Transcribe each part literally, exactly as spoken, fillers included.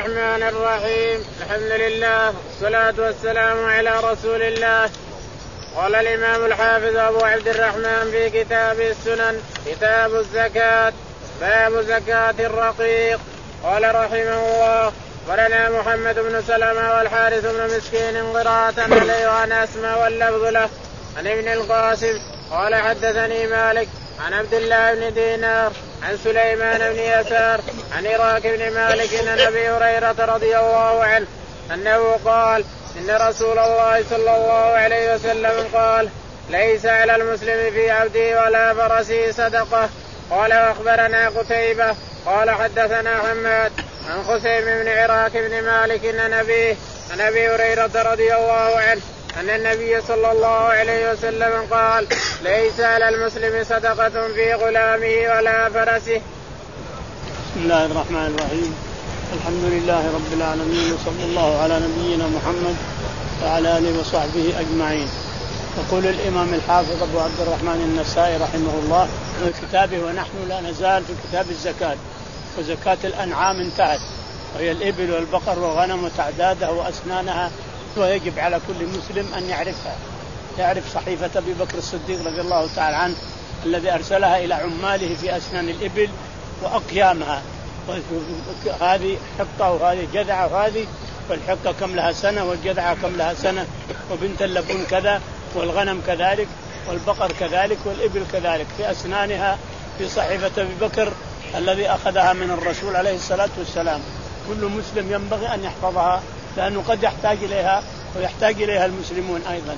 الرحمن الرحيم. الحمد لله والصلاة والسلام على رسول الله. قال الإمام الحافظ أبو عبد الرحمن في كتاب السنن كتاب الزكاة باب زكاة الرقيق. قال رحمه الله ولنا محمد بن سلمة والحارث بن مسكين قراءة عليه وعن أسماء واللفظ له عن ابن القاسم قال حدثني مالك عن عبد الله بن دينار عن سليمان بن يسار عن عراك بن مالك عن أبي هريرة رضي الله عنه أنه قال إن رسول الله صلى الله عليه وسلم قال ليس على المسلم في عبده ولا فرسه صدقة. قال وأخبرنا قتيبة قال حدثنا حماد عن خثيم بن عراك بن مالك عن أبيه عن أبي هريرة رضي الله عنه أن النبي صلى الله عليه وسلم قال ليس على المسلم صدقة في غلامه ولا فرسه. بسم الله الرحمن الرحيم. الحمد لله رب العالمين وصلى الله على نبينا محمد وعلى آله وصحبه أجمعين. يقول الإمام الحافظ أبو عبد الرحمن النسائي رحمه الله في كتابه ونحن لا نزال في كتاب الزكاة. وزكاة الأنعام انتهت وهي الإبل والبقر والغنم وتعدادها وأسنانها، ويجب على كل مسلم أن يعرفها، يعرف صحيفة أبي بكر الصديق رضي الله تعالى عنه الذي أرسلها إلى عماله في أسنان الإبل وأقيامها، هذه حقة وهذه جذعة وهذه، والحقة كم لها سنة والجذعة كم لها سنة، وبنت اللبون كذا والغنم كذلك والبقر كذلك والإبل كذلك في أسنانها في صحيفة أبي بكر الذي أخذها من الرسول عليه الصلاة والسلام. كل مسلم ينبغي أن يحفظها لأنه قد يحتاج إليها ويحتاج إليها المسلمون أيضا.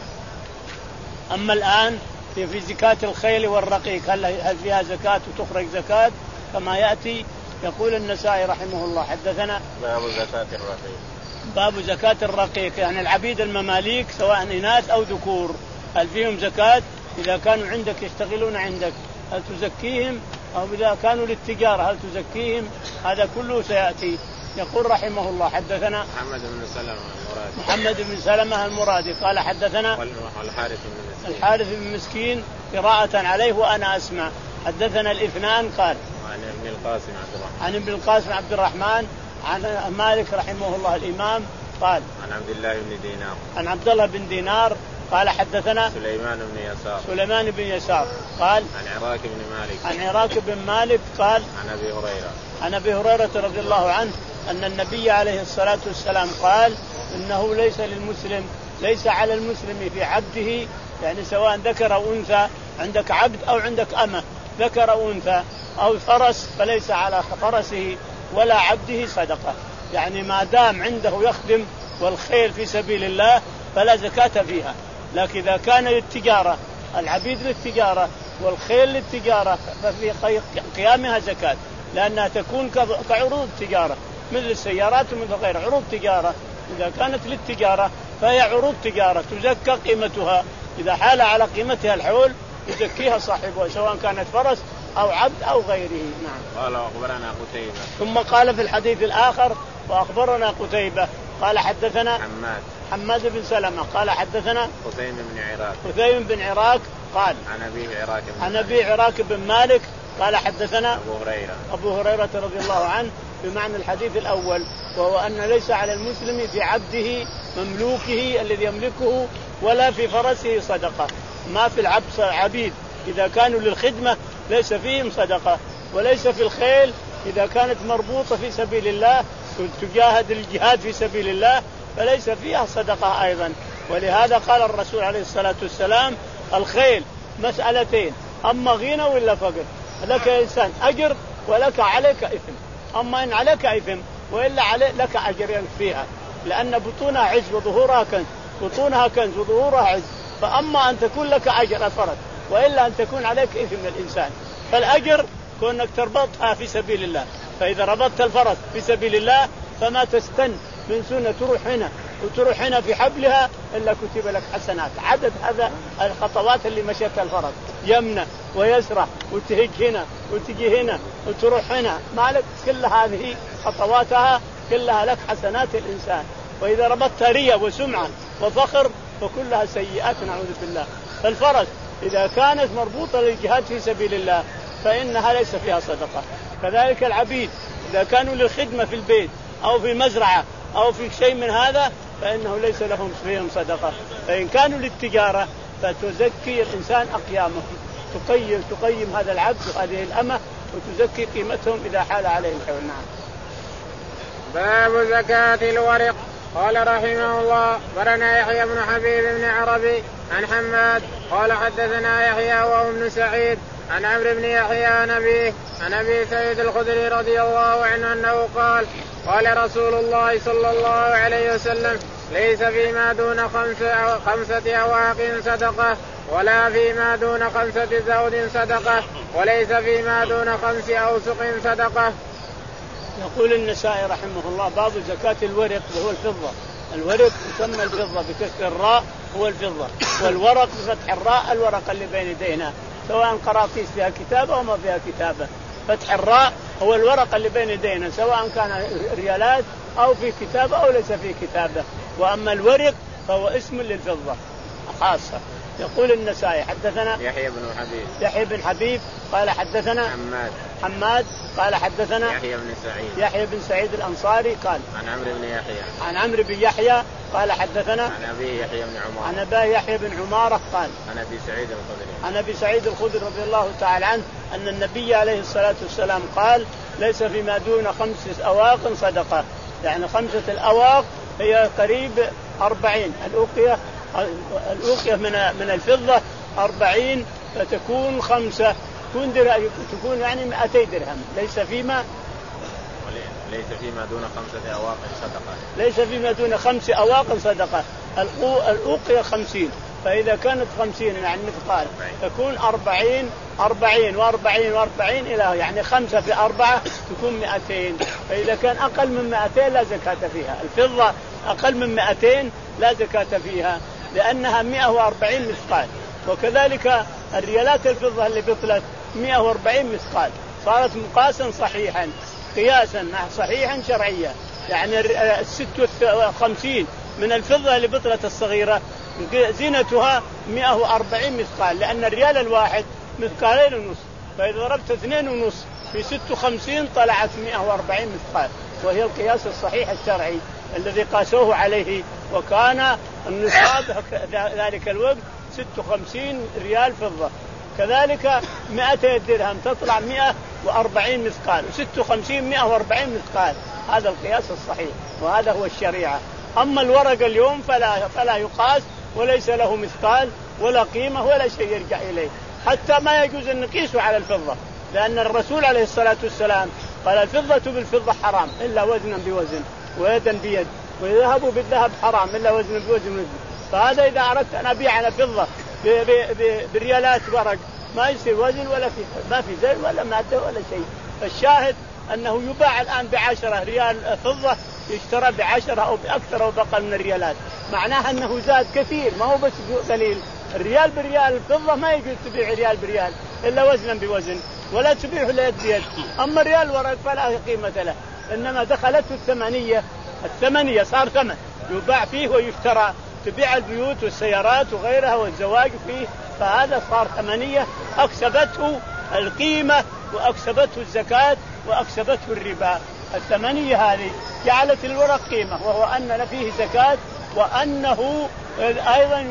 أما الآن في زكاة الخيل والرقيق هل فيها زكاة وتخرج زكاة كما يأتي؟ يقول النسائي رحمه الله حدثنا باب زكاة الرقيق. باب زكاة الرقيق يعني العبيد المماليك سواء إناث أو ذكور، هل فيهم زكاة؟ إذا كانوا عندك يشتغلون عندك هل تزكيهم؟ أو إذا كانوا للتجارة هل تزكيهم؟ هذا كله سيأتي. يقول رحمه الله حدثنا محمد بن سلمة المرادي محمد بن سلمة المرادي قال حدثنا الحارث بن مسكين الحارث بن مسكين قراءة عليه وأنا أسمع. حدثنا الاثنان قال عن ابن القاسم عبد الرحمن عن ابن القاسم عبد الرحمن عن مالك رحمه الله الإمام قال عن عبد الله بن دينار عن عبد الله بن دينار قال حدثنا سليمان بن يسار سليمان بن يسار قال عن عراك بن مالك عن عراك بن مالك قال عن أبي هريرة عن أبي هريرة رضي الله عنه أن النبي عليه الصلاة والسلام قال إنه ليس للمسلم ليس على المسلم في عبده، يعني سواء ذكر أو أنثى، عندك عبد أو عندك أمة ذكر أو أنثى أو فرس، فليس على فرسه ولا عبده صدقة، يعني ما دام عنده يخدم والخيل في سبيل الله فلا زكاة فيها. لكن إذا كان للتجارة العبيد للتجارة والخيل للتجارة ففي قيامها زكاة، لأنها تكون كعروض تجارة مثل السيارات ومثل غيرها عروض تجارة. إذا كانت للتجارة فهي عروض تجارة تزكى قيمتها، إذا حال على قيمتها الحول يزكيها صاحبها سواء كانت فرس أو عبد أو غيره. نعم. قال وأخبرنا قتيبة. ثم قال في الحديث الآخر وأخبرنا قتيبة قال حدثنا حماد حماد بن سلمة قال حدثنا خثيم بن عراك خثيم بن عراك قال عن أبي عراك عن أبي عراك بن مالك قال حدثنا أبو هريرة أبو هريرة رضي الله عنه بمعنى الحديث الأول، وهو أن ليس على المسلم في عبده مملوكه الذي يملكه ولا في فرسه صدقة. ما في العبد عبيد إذا كانوا للخدمة ليس فيهم صدقة، وليس في الخيل إذا كانت مربوطة في سبيل الله تجاهد الجهاد في سبيل الله فليس فيها صدقة أيضا. ولهذا قال الرسول عليه الصلاة والسلام الخيل مسألتين، أما غنى ولا فقر، لك إنسان أجر ولك عليك إثم، أما إن عليك إثم وإلا عليك لك أجر فيها، لأن بطونها عز وظهورها كنز، بطونها كنز وظهورها عز، فأما أن تكون لك أجر أفرد وإلا أن تكون عليك إثم الإنسان. فالأجر كونك تربطها في سبيل الله، فإذا ربطت الفرس في سبيل الله فما تستن من سنة تروح هنا وتروح هنا في حبلها إلا كتب لك حسنات عدد هذا الخطوات اللي مشيتها الفرس، يمنى ويسرى وتهج هنا وتجي هنا وتروح هنا، مالك كل هذه خطواتها كلها لك حسنات الإنسان. وإذا ربطتها ريا وسمعة وفخر فكلها سيئات نعوذ بالله. فالفرس إذا كانت مربوطة للجهاد في سبيل الله فإنها ليس فيها صدقة. كذلك العبيد إذا كانوا للخدمة في البيت أو في مزرعة أو في شيء من هذا فإنه ليس لهم فيهم صدقة. فإن كانوا للتجارة فتزكي الإنسان أقيامهم، تقيم تقيم هذا العبد وهذه الأمة وتزكي قيمتهم إذا حال عليهم الحول. نعم. باب زكاة الورق. قال رحمه الله برنا يحيى بن حبيب بن عربي عن حماد قال حدثنا يحيى وهو ابن سعيد عن عمرو بن يحيى عن أبيه عن أبي سعيد الخدري رضي الله عنه أنه قال قال رسول الله صلى الله عليه وسلم ليس فيما دون خمس أو خمسة أواق صدقة ولا فيما دون خمسة زود صدقة وليس فيما دون خمس أوسق صدقة. يقول النسائي رحمه الله باب زكاة الورق وهو الفضة. الورق يسمى الفضة بكسر الراء هو الفضة، والورق بفتح الراء الورق اللي بين يدينا سواء قراطيس فيها كتابة وما فيها كتابة. فتح الراء هو الورق اللي بين يدينا سواء كان ريالات أو في كتابة أو ليس في كتابة. وأما الورق فهو اسم للفضة خاصة. يقول النسائي حدثنا يحيى بن حبيب يحيى بن حبيب قال حدثنا حماد حماد قال حدثنا يحيى بن سعيد يحيى بن سعيد الأنصاري قال عن عمرو بن يحيى عن عمرو بن يحيى قال حدثنا عن أبي يحيى بن عمارة عن أبي يحيى بن عمارة قال عن أبي سعيد الخدري عن أبي سعيد الخدري رضي الله تعالى عنه أن النبي عليه الصلاة والسلام قال ليس فيما دون خمس أواق صدقة. يعني خمسة الأواق هي قريب أربعين الأوقية الأوقية من من الفضة أربعين فتكون خمسة تكون تكون يعني مئتي درهم. ليس فيما ليس فيما دون خمسة أواق صدقة ليس فيما دون خمس أواق صدقة. الأوقية خمسين فإذا كانت خمسين يعني مثقال تكون أربعين أربعين وأربعين وأربعين إلى يعني خمسة في أربعة تكون مئتين. فإذا كان أقل من مئتين لا زكاة فيها. الفضة أقل من مئتين لا زكاة فيها لأنها مئة وأربعين مثقال. وكذلك الريالات الفضة اللي بطلت مئة وأربعين مثقال صارت مقاسا صحيحا قياسا صحيحا شرعيا. يعني الست وخمسين من الفضة اللي بطلت الصغيرة زينتها مئة وأربعين مثقال لأن الريال الواحد مثقالين ونص فإذا ضربت اثنين ونص في ست وخمسين طلعت مئة وأربعين مثقال وهي القياس الصحيح الشرعي الذي قاسوه عليه. وكان النصاب ذلك الوقت ست وخمسين ريال فضة. كذلك مئتي درهم تطلع مئة وأربعين مثقال وست وخمسين مئة وأربعين مثقال. هذا القياس الصحيح وهذا هو الشريعة. أما الورق اليوم فلا فلا يقاس وليس له مثقال ولا قيمة ولا شيء يرجع إليه. حتى ما يجوز أن نقيسه على الفضة لأن الرسول عليه الصلاة والسلام قال الفضة بالفضة حرام إلا وزنا بوزن ويدا بيد والذهب بالذهب حرام إلا وزن بوزن. فهذا إذا أردت أن أبيع على فضة بريالات ورق ما يصير وزن ولا في ما في زي ولا مادة ولا شيء. فالشاهد أنه يباع الآن بعشرة ريال فضة يشترى بعشرة أو بأكثر أو بقل من الريالات. معناها أنه زاد كثير ما هو بس قليل. الريال بريال الفضة ما يجوز تبيع ريال بريال إلا وزنا بوزن ولا تبيعه إلا يد بيد. أما الريال ورق فلا قيمة له إنما دخلته الثمانية الثمانية صار ثمن يباع فيه ويشترى تبيع البيوت والسيارات وغيرها والزواج فيه فهذا صار ثمانية أكسبته القيمة وأكسبته الزكاة وأكسبته الربا. الثمانية هذه جعلت الورق قيمة وهو أن فيه زكاة وأنه أيضا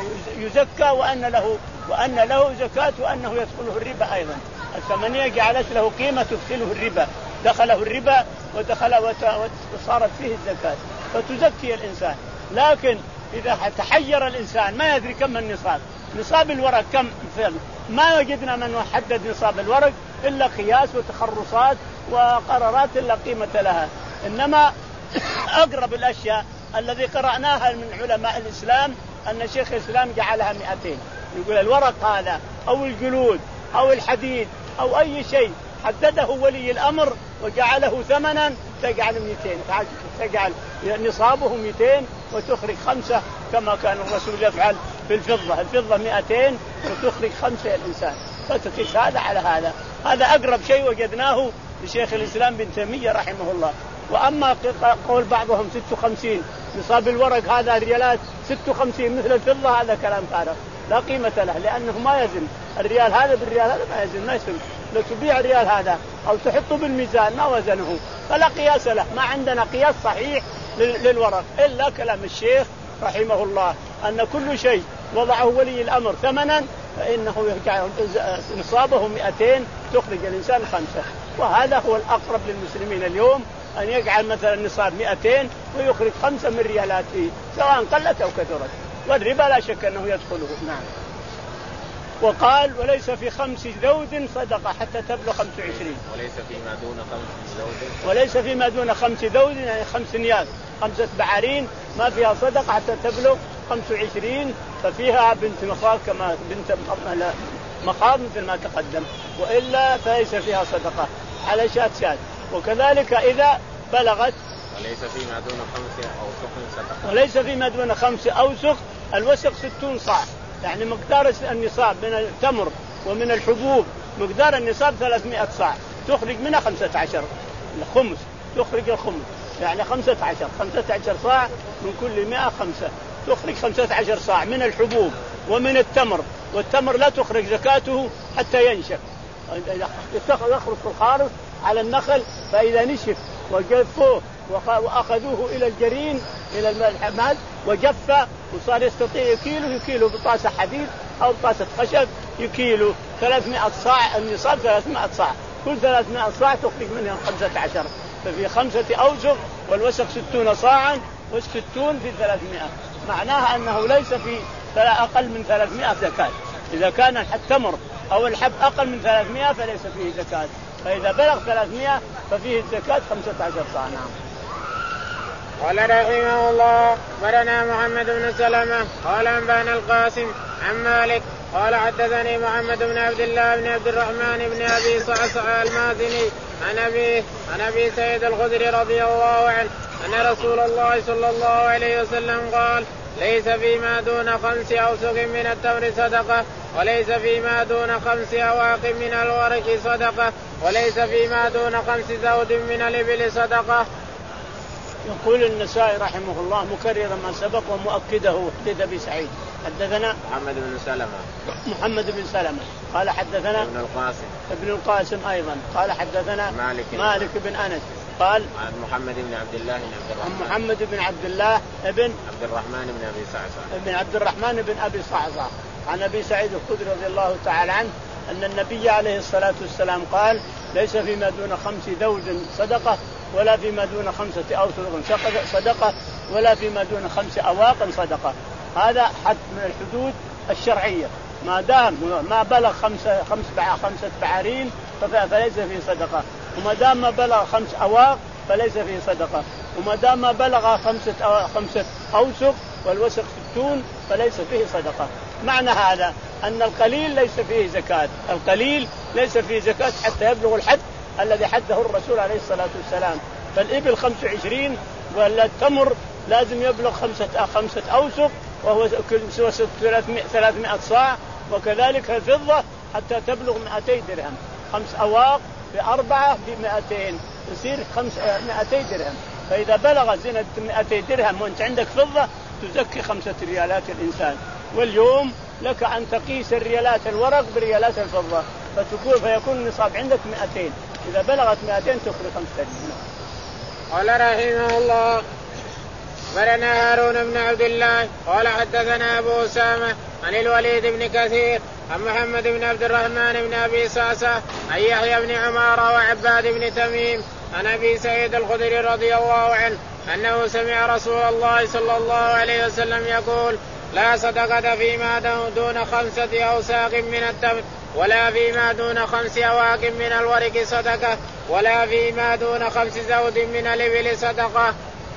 يزكى وأن له وأن له زكاة وأنه يدخله الربا أيضا. الثمانية جعلت له قيمة تدخله الربا دخله الربا ودخل وصارت فيه الزكاة فتزكي الإنسان. لكن إذا تحير الإنسان ما يدري كم النصاب نصاب الورق كم فعل ما وجدنا من حدد نصاب الورق إلا قياس وتخرصات وقرارات لا قيمة لها. إنما أقرب الأشياء الذي قرأناها من علماء الإسلام أن شيخ الإسلام جعلها مئتين. يقول الورق هذا أو الجلود أو الحديد أو أي شيء حدده ولي الأمر وجعله ثمنا تجعل مئتين تجعل نصابه مئتين وتخرج خمسة كما كان الرسول يفعل في الفضة. الفضة مئتين وتخرج خمسة الإنسان فتقيس هذا على هذا. هذا أقرب شيء وجدناه لشيخ الإسلام بن تيمية رحمه الله. وأما قول بعضهم ستة وخمسين نصاب الورق هذا ريالات ستة وخمسين مثل الفضة هذا كلام فارغ لا قيمة له لأنه ما يزن. الريال هذا بالريال هذا ما يزن ما يسمى. لو تبيع الريال هذا أو تحطه بالميزان ما وزنه فلا قياس له. ما عندنا قياس صحيح للورق إلا كلام الشيخ رحمه الله أن كل شيء وضعه ولي الأمر ثمنا فإنه يرجع نصابه مئتين تخرج الإنسان خمسة. وهذا هو الأقرب للمسلمين اليوم أن يجعل مثلا نصاب مئتين ويخرج خمسة من ريالاته سواء قلت أو كثرت. والربا لا شك أنه يدخله. نعم. وقال وليس في خمس ذود صدقة حتى تبلغ خمس وعشرين. وليس فيما دون خمس ذود. وليس فيما دون خمس ذود يعني خمس نيال خمسة بعارين ما فيها صدقة حتى تبلغ خمس وعشرين ففيها بنت مخاض كما بنت مخاض مثل ما تقدم وإلا فليس فيها صدقة على شات شات. وكذلك إذا بلغت وليس فيما دون خمس أوسق صدقة. وليس فيما دون خمس أوسق. الوسق ستون صاع يعني مقدار النصاب من التمر ومن الحبوب مقدار النصاب ثلاثمائة صاع تخرج منها خمسة عشر الخمس تخرج الخمس يعني خمسة عشر خمسة عشر صاع من كل مئة خمسة تخرج خمسة عشر صاع من الحبوب ومن التمر. والتمر لا تخرج زكاته حتى ينشف يخرج الخارص على النخل فإذا نشف وجفوه وأخذوه إلى الجرين إلى المحمد وجف وصار يستطيع يكيله يكيله بطاسة حديد أو بطاسة خشب يكيله ثلاثمائة صاع. النصاب ثلاثمائة صاع كل ثلاثمائة صاع تخرج منها خمسة عشر ففي خمسة أوسق والوسق ستون صاعا والستون في ثلاثمائة معناها أنه ليس في أقل من ثلاثمائة زكاة. إذا كان التمر أو الحب أقل من ثلاثمائة فليس فيه زكاة فإذا بلغ ثلاثمائة ففيه الزكاة خمسة عشر صاع. نعم. قال رحمه الله برنا محمد بن سلمة قال أنبانا القاسم عن مالك قال حدثني محمد بن عبد الله بن عبد الرحمن بن أبي صعصع المازني عن أبي عن أبي سعيد الخدري رضي الله عنه أن رسول الله صلى الله عليه وسلم قال ليس فيما دون خمس أوسق من التمر صدقة وليس فيما دون خمس أواق من الورق صدقة وليس فيما دون خمس زود من الإبل صدقة. يقول النسائي رحمه الله مكرر ما سبق ومؤكده حديث أبي سعيد حدثنا محمد بن سلمة محمد بن سلمة قال حدثنا ابن القاسم ابن القاسم أيضا قال حدثنا مالك, مالك بن أنس قال عن محمد بن عبد الله بن عبد الرحمن عن محمد بن عبد الله ابن عبد الرحمن بن أبي صعصع ابن عبد الرحمن بن أبي صعصع عن أبي سعيد الخدري رضي الله تعالى عنه أن النبي عليه الصلاة والسلام قال ليس فيما دون خمس ذود صدقة ولا فيما دون خمسة أوسق صدقة ولا فيما دون خمس أواق صدقة. هذا حد من الحدود الشرعية ما دام ما بلغ خمسة خمس خمسة بعارين فليس فيه صدقة وما دام ما بلغ خمس أواق فليس فيه صدقة وما دام ما بلغ خمسة خمسة أوسق والوسق ستون فليس فيه صدقة. معنى هذا أن القليل ليس فيه زكاة القليل ليس فيه زكاة حتى يبلغ الحد الذي حده الرسول عليه الصلاة والسلام. فالإبل خمس وعشرين والتمر لازم يبلغ خمسة خمسة أوسق وهو ثلاثمائة صاع وكذلك الفضة حتى تبلغ مئتي درهم خمس أواق بأربعة بمئتين يصير خمس مئتي درهم. فإذا بلغ زينة مئتي درهم وأنت عندك فضة تزكي خمسة ريالات الإنسان. واليوم لك أن تقيس الريالات الورق بريالات الفضة فتكون فيكون النصاب عندك مئتين إذا بلغت مئتين تخرج خمسة ريالات. قال رحمه الله برنا هارون بن عبد الله قال حدثنا أبو أسامة عن الوليد بن كثير عن محمد بن عبد الرحمن بن أبي صعصع عن يحيى بن عمارة وعباد بن تميم عن أبي سعيد الخدري رضي الله عنه أنه سمع رسول الله صلى الله عليه وسلم يقول لا صدقة فيما دون خمسة أوساق من التمر ولا فيما دون خمس أواق من الورق صدقة ولا فيما دون خمس زود من الإبل صدقة.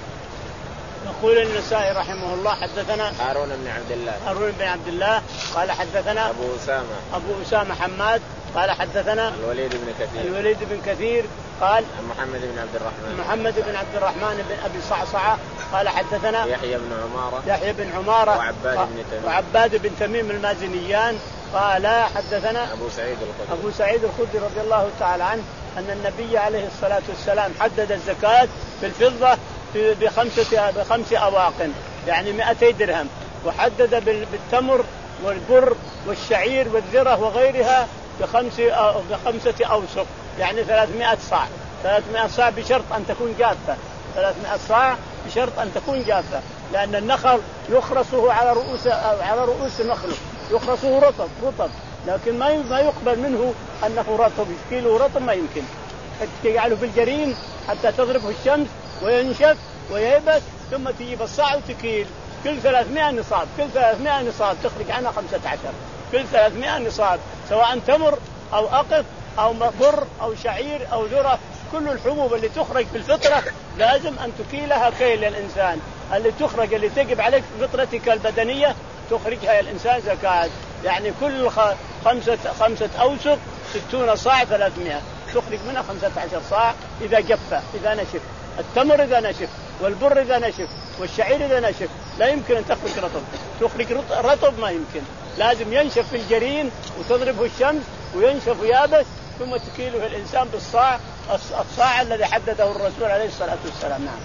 يقول النسائي رحمه الله حدثنا هارون بن عبد الله هارون بن عبد الله قال حدثنا أبو أسامة أبو أسامة حماد قال حدثنا الوليد بن كثير الوليد بن كثير قال محمد بن عبد الرحمن محمد بن عبد الرحمن بن أبي صعصعة قال حدثنا يحيى بن عمارة يحيى بن عمارة وعباد بن تميم وعباد بن تميم المازنيان قال حدثنا أبو سعيد الخدري أبو سعيد الخدري رضي الله تعالى عنه أن النبي عليه الصلاة والسلام حدد الزكاة في الفضة بخمسة بخمس أواق يعني مئتي درهم وحدد بالتمر والبر والشعير والذرة وغيرها بخمس بخمسة أوسق يعني ثلاثمائة صاع ثلاثمائة صاع بشرط أن تكون جافة، ثلاثمائة صاع بشرط أن تكون جافة، لأن النخل يخرصه على رؤوس على رؤوس نخله، يخرصه رطب رطب، لكن ما ما يقبل منه أنه رطب، كيلو رطب ما يمكن، تجعله في الجرين حتى تضربه الشمس وينشف وييبس، ثم تجيب الصاع وتكيل، كل ثلاثمائة نصاب، كل ثلاثمائة نصاب تخرج عنها خمسة عشر، كل ثلاثمائة نصاب، سواء تمر أو أقط أو بر أو شعير أو ذرة، كل الحبوب اللي تخرج في الفطرة لازم أن تكيلها كيل الإنسان، اللي تخرج اللي تجب عليك فطرتك البدنية تخرجها الإنسان زكاة، يعني كل خمسة خمسة أوسق ستون صاع ثلاثمائة، تخرج منها خمسة عشر صاع إذا جف، إذا نشف، التمر إذا نشف، والبر إذا نشف، والشعير إذا نشف، لا يمكن أن تخرج رطب، تخرج رطب ما يمكن، لازم ينشف في الجرين وتضربه الشمس وينشف ويابس، ثم تكيله الإنسان بالصاع، الصاع الذي حدده الرسول عليه الصلاة والسلام. نعم.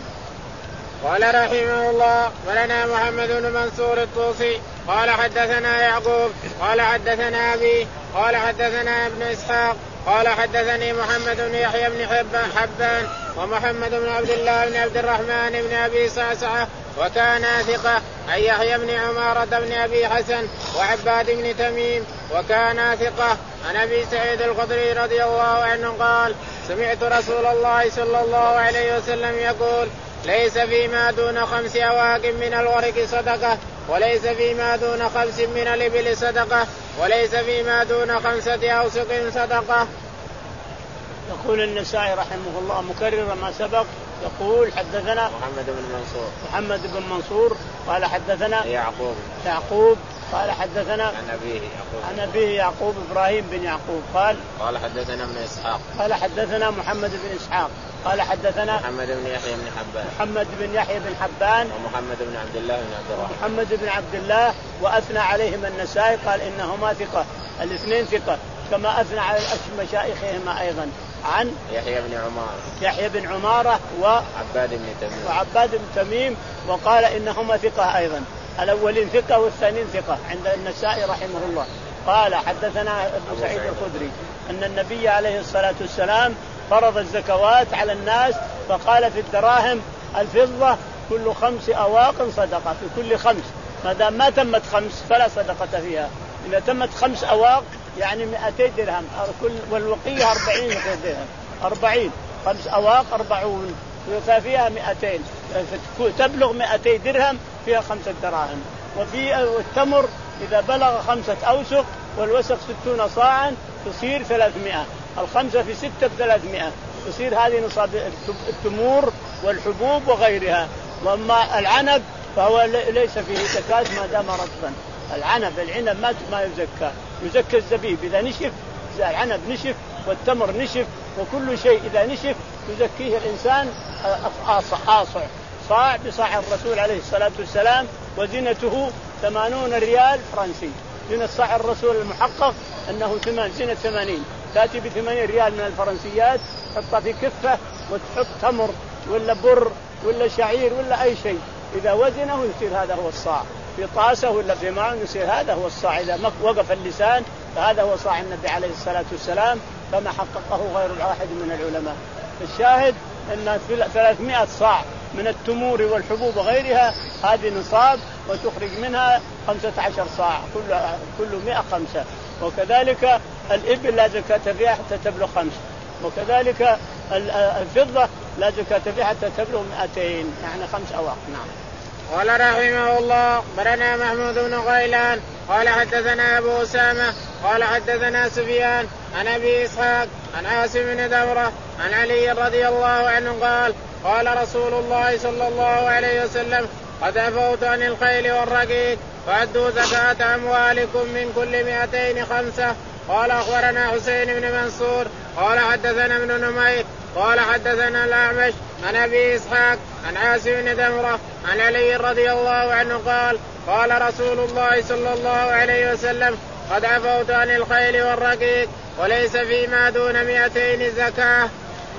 قال رحمه الله: ولنا محمد بن منصور الطوسي قال حدثنا يعقوب قال حدثنا أبي قال حدثنا ابن إسحاق قال حدثني محمد بن يحيى بن حبان ومحمد بن عبد الله بن عبد الرحمن بن أبي صعصعة وكان ثقة عن يحيى بن عمارة بن أبي حسن وعباد بن تميم وكان ثقة عن أبي سعيد الخدري رضي الله عنه قال: سمعت رسول الله صلى الله عليه وسلم يقول: ليس فيما دون خمس أواق من الورق صدقة، وليس فيما دون خمس من الإبل صدقة، وليس فيما دون خمسة أوسق صدقة. يقول النسائي رحمه الله مكرر ما سبق، يقول: حدثنا محمد بن منصور محمد بن منصور قال حدثنا يعقوب يعقوب قال حدثنا عن أبيه يعقوب عن أبيه يعقوب إبراهيم بن يعقوب قال قال حدثنا ابن إسحاق قال حدثنا محمد بن إسحاق قال حدثنا محمد بن يحيى بن حبان محمد بن يحيى بن حبان ومحمد بن عبد الله بن عبد الرحمن محمد بن عبد الله، وأثنى عليهم النسائي قال إنهما ثقة، الاثنين ثقة، كما أثنى على مشايخهما أيضا عن يحيى بن عمارة يحيى بن عمارة وعباد بن تميم وعباد بن تميم وقال إنهما ثقة أيضا، الأولين ثقة والثانيين ثقة عند النسائي رحمه الله. قال حدثنا ابن سعيد الخدري أن النبي عليه الصلاة والسلام فرض الزكوات على الناس، فقال في الدراهم الفضة كل خمس أواق صدقة، في كل خمس، ما دام ما تمت خمس فلا صدقة فيها، إذا تمت خمس أواق يعني مئتي درهم، والوقية أربعين درهم، أربعين خمس أواق أربعون فيها مئتين، تبلغ مئتي درهم فيها خمسة دراهم. وفي التمر إذا بلغ خمسة أوسق والوسق ستون صاعا تصير ثلاثمائة، الخمسة في ستة بثلاثمائة، تصير هذه نصاب التمور والحبوب وغيرها. وأما العنب فهو ليس فيه زكاة ما دام رطبا، العنب العنب ما ما يزكى، يزكى الزبيب إذا نشف، إذا العنب نشف والتمر نشف وكل شيء إذا نشف يزكيه الإنسان آصع صاع بصاع الرسول عليه الصلاة والسلام، وزنته ثمانون ريال فرنسي، زنة صاع الرسول المحقق أنه ثمان زنة ثمانين، تأتي بثمانين ريال من الفرنسيات، تحطها في كفة وتحط تمر ولا بر ولا شعير ولا أي شيء، إذا وزنه يصير هذا هو الصاع، في طاسة ولا في ماء يصير هذا هو الصاع، إذا وقف اللسان فهذا هو صاع النبي عليه الصلاة والسلام كما حققه غير واحد من العلماء. الشاهد أن ثلاثمائة صاع من التمور والحبوب وغيرها هذه نصاب، وتخرج منها خمسة عشر صاع، كل كل مئة خمسة. وكذلك الإبل لا زكاة فيها حتى تبلغ خمس، وكذلك الفضة لا زكاة فيها حتى تبلغ مئتين، يعني خمس أواق. نعم. قال رحمه الله: برنا محمود بن غيلان قال حدثنا أبو أسامة قال حدثنا سفيان عن أبي إسحاق عن عاصم بن دورة عن علي رضي الله عنه قال: قال رسول الله صلى الله عليه وسلم: قد عفوت عن الخيل والرقيق فأدوا زكاة أموالكم من كل مئتين خمسة. قال أخبرنا حسين بن منصور قال حدثنا ابن نمير قال حدثنا الأعمش عن أبي إسحاق عن عاصم بن دمرة عن علي رضي الله عنه قال: قال رسول الله صلى الله عليه وسلم: قد عفوت عن الخيل والرقيق وليس فيما دون مئتين زكاة.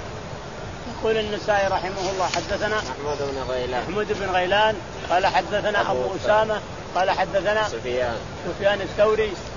يقول النسائي رحمه الله: حدثنا محمود بن غيلان محمود بن غيلان قال حدثنا أبو, أبو أسامة قال حدثنا سفيان سفيان الثوري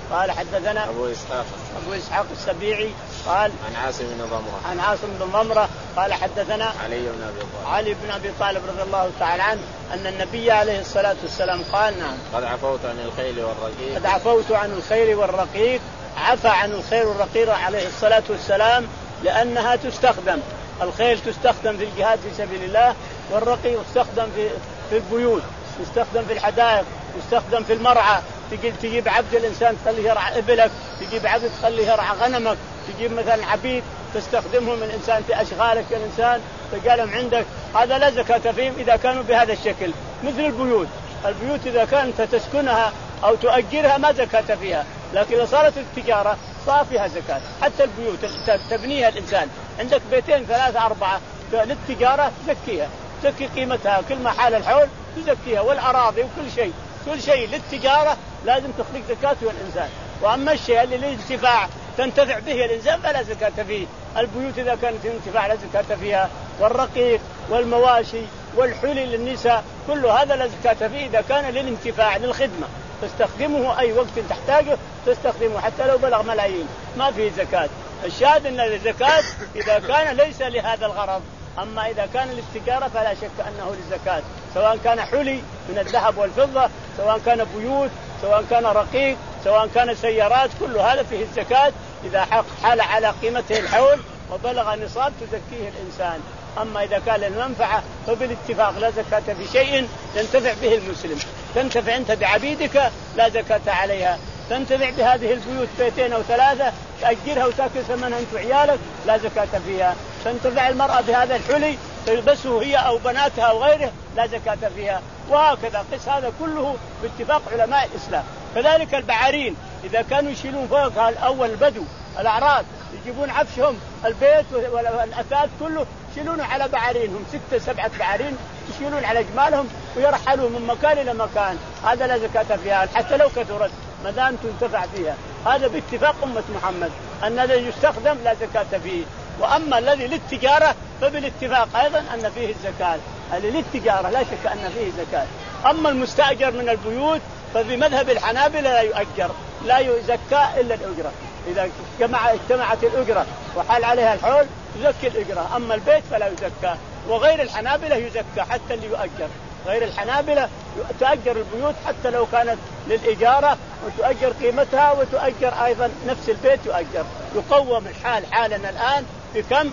قال حدثنا أبو إسحاق أبو إسحاق السبيعي قال عن عاصم بن ضمرة عن عاصم بن ضمرة قال حدثنا علي بن أبي طالب علي بن أبي طالب رضي الله تعالى عنه أن النبي عليه الصلاة والسلام قال نعم قد عفوت عن الخيل والرقيق قد عفوت عن الخيل والرقيق. عفى عن الخيل والرقيق عليه الصلاة والسلام لأنها تستخدم، الخيل تستخدم في الجهاد في سبيل الله، والرقيق يستخدم في في البيوت، يستخدم في الحدائق، يستخدم في المرعى، تجيب تجيب عبد الإنسان تخليه يرعى إبلك، تجيب عبد تخليه يرعى غنمك، تجيب مثلا عبيد تستخدمهم الإنسان في أشغالك الإنسان تجعلهم عندك، هذا لا زكاة فيهم إذا كانوا بهذا الشكل. مثل البيوت، البيوت إذا كانت تسكنها أو تؤجرها ما زكاة فيها، لكن إذا صارت التجارة صار فيها زكاة. حتى البيوت تبنيها الإنسان، عندك بيتين ثلاثة أربعة للتجارة تزكيها، تزكي قيمتها كل ما حال الحول تزكيها، والأراضي وكل شيء كل شيء للتجارة لازم تخرج زكاته الإنسان. وأما الشيء اللي للانتفاع تنتفع به الإنسان فلا زكاة فيه. البيوت إذا كانت انتفاع لا زكاة فيها، والرقيق والمواشي والحلي للنساء كل هذا لا زكاة فيه إذا كان للانتفاع للخدمة، تستخدمه أي وقت تحتاجه تستخدمه حتى لو بلغ ملايين ما فيه زكاة. الشاهد أن الزكاة إذا كان ليس لهذا الغرض، أما إذا كان للتجارة فلا شك أنه للزكاة، سواء كان حلي من الذهب والفضة، سواء كان بيوت، سواء كان رقيق، سواء كان سيارات، كل هذا فيه الزكاة إذا حال على قيمته الحول وبلغ نصاب تزكيه الإنسان. أما إذا كان للمنفعة فبالاتفاق لا زكاة في شيء ينتفع به المسلم. تنتفع أنت بعبيدك لا زكاة عليها، تنتفع بهذه البيوت بيتين أو ثلاثة تأجرها وتأكل ثمنها أنت وعيالك لا زكاة فيها. تنتفع المرأة بهذا الحلي تلبسه هي أو بناتها أو غيره لا زكاة فيها. وهكذا قس هذا كله باتفاق علماء الإسلام. كذلك البعارين إذا كانوا يشيلون فوقها الأول البدو الأعراب يجيبون عفشهم البيت والأثاث كله يشيلونه على بعارينهم، ستة سبعة بعارين يشيلون على جمالهم ويرحلون من مكان إلى مكان، هذا لا زكاة فيها حتى لو كثرت ما دام تنتفع فيها. هذا باتفاق أمة محمد أن الذي يستخدم لا زكاة فيه. وأما الذي للتجارة فبالاتفاق أيضا أن فيه الزكاة، الذي للتجارة لا شك أن فيه زكاة. أما المستأجر من البيوت ففي مذهب الحنابلة لا يؤجر لا يزكى إلا الأجرة، إذا جمع اجتمعت الأجرة وحال عليها الحول يزكي الأجرة. أما البيت فلا يزكى. وغير الحنابلة يزكى حتى اللي يؤجر، غير الحنابلة تؤجر البيوت حتى لو كانت للإجارة وتؤجر قيمتها، وتؤجر أيضا نفس البيت يؤجر يقوم الحال حالنا الآن بكم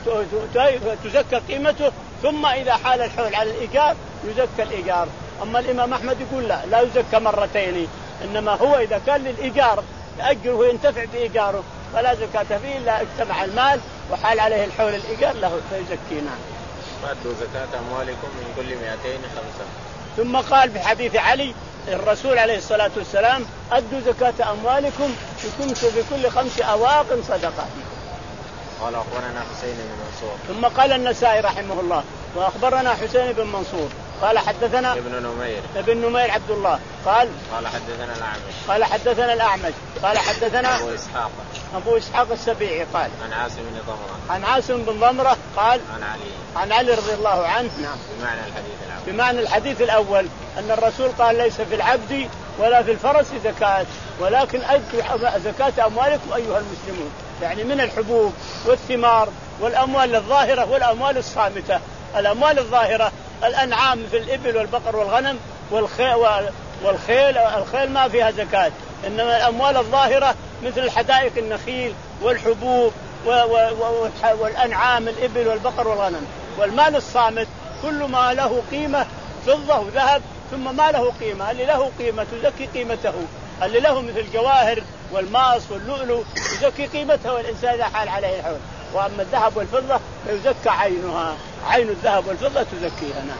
وتزكى قيمته، ثم إذا حال الحول على الإيجار يزكى الإيجار. أما الإمام أحمد يقول لا لا يزكى مرتين، إنما هو إذا كان للإيجار يأجره وينتفع بإيجاره فلا زكاة فيه إلا اجتمع المال وحال عليه الحول الإيجار له فيزكينا. وأدوا زكاة أموالكم من كل مئتين خمسة. ثم قال في حديث علي الرسول عليه الصلاة والسلام أدوا زكاة أموالكم في كل خمس أواق صدقة. قال أخبرنا حسين بن منصور. ثم قال النسائي رحمه الله وأخبرنا حسين بن منصور قال حدثنا ابن نمير ابن نمير عبد الله قال قال حدثنا الأعمش قال حدثنا الأعمش قال حدثنا أبو إسحاق أبو إسحاق السبيعي قال عن عاصم بن ضمرة عن عاصم بن ضمرة قال عن علي عن علي رضي الله عنه. نعم. بمعنى الحديث الأول بمعنى الحديث الأول أن الرسول قال ليس في العبد ولا في الفرس زكاة، ولكن أدوا زكاة أموالكم أيها المسلمون، يعني من الحبوب والثمار والأموال الظاهرة والأموال الصامتة. الأموال الظاهرة الأنعام مثل الإبل والبقر والغنم والخيل والخيل الخيل ما فيها زكاة، إنما الأموال الظاهرة مثل الحدائق النخيل والحبوب والأنعام الإبل والبقر والغنم. والمال الصامت كل ما له قيمة فضة وذهب ثم ما له قيمة، اللي له قيمة تزكي قيمته، اللي له مثل الجواهر والماس واللؤلؤ يزكي قيمته والإنسان إذا حال عليه الحول. وأما الذهب والفضة فيزكى عينها، عين الذهب والفضة تزكيها. نعم.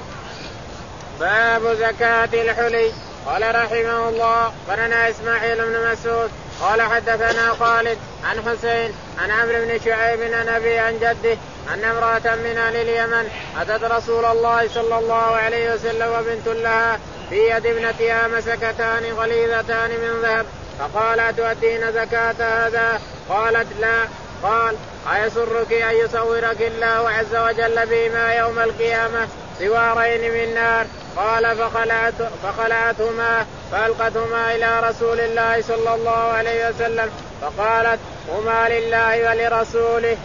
باب زكاة الحلي. قال رحمه الله قرنا إسماعيل بن مسعود قال حدثنا خالد عن حسين عن عمرو بن شعيب عن أبي عن جده أن امرأة من أهل اليمن أتت رسول الله صلى الله عليه وسلم وبنت لها في يد ابنتها مسكتان غليظتان من ذهب، فقال أتؤدين زكاة هذا؟ قالت لا. قال أيسرك أن يصورك الله عز وجل بهما يوم القيامة سوارين من نار؟ قال فخلعت فخلعتهما فألقتهما إلى رسول الله صلى الله عليه وسلم فقالت هما لله ولرسوله.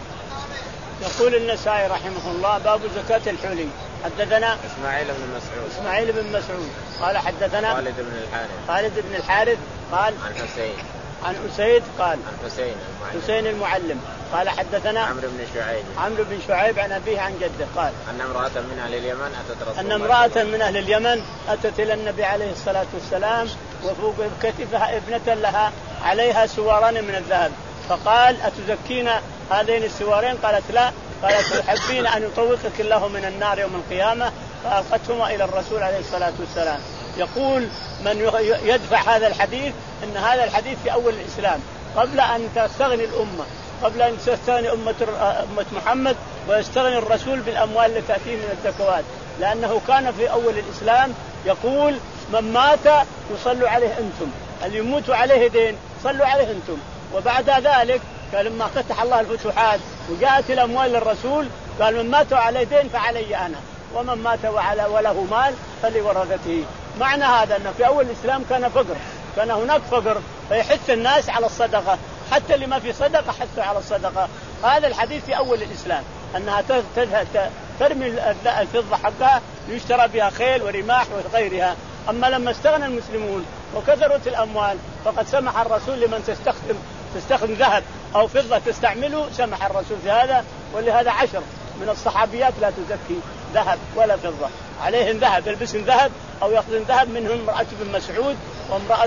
يقول النسائي رحمه الله باب زكاة الحلي. حدثنا إسماعيل بن مسعود إسماعيل بن مسعود قال حدثنا خالد بن الحارث خالد بن الحارث قال عن حسين عن أسيد قال عن حسين المعلم, حسين المعلم قال حدثنا عمرو بن شعيب عمرو بن شعيب عن أبيه عن جده قال أن امرأة من أهل اليمن أتت رسول أن امرأة من أهل اليمن أتت إلى النبي عليه الصلاة والسلام وفوق كتفها ابنة لها عليها سواران من الذهب فقال أتزكين هذين السوارين؟ قالت لا. قالت تحبين أن يطوقك الله من النار يوم القيامة؟ فألقتهما إلى الرسول عليه الصلاة والسلام. يقول من يدفع هذا الحديث إن هذا الحديث في أول الإسلام قبل أن تستغني الأمة قبل أن تستغني أمة أمة محمد ويستغني الرسول بالأموال التي تأتيه من الزكوات لأنه كان في أول الإسلام يقول من مات يصلوا عليه أنتم اللي يموتوا عليه دين صلوا عليه أنتم. وبعد ذلك لما فتح الله الفتوحات وجاءت الأموال للرسول قال من مات عليه دين فعلي أنا ومن مات وعلى وله مال فلورثته. معنى هذا أن في أول الإسلام كان فقر كان هناك فقر فيحث الناس على الصدقة حتى اللي ما في صدقة حثوا على الصدقة. هذا الحديث في أول الإسلام أنها ترمي الفضة حقها يشترى بها خيل ورماح وغيرها. أما لما استغنى المسلمون وكثرت الأموال فقد سمح الرسول لمن تستخدم تستخدم ذهب أو فضة تستعمله سمح الرسول في هذا. ولهذا عشر من الصحابيات لا تزكي ذهب ولا فضة عليهم ذهب يلبسن ذهب أو يأخذن ذهب منهم امرأة بن مسعود وامرأة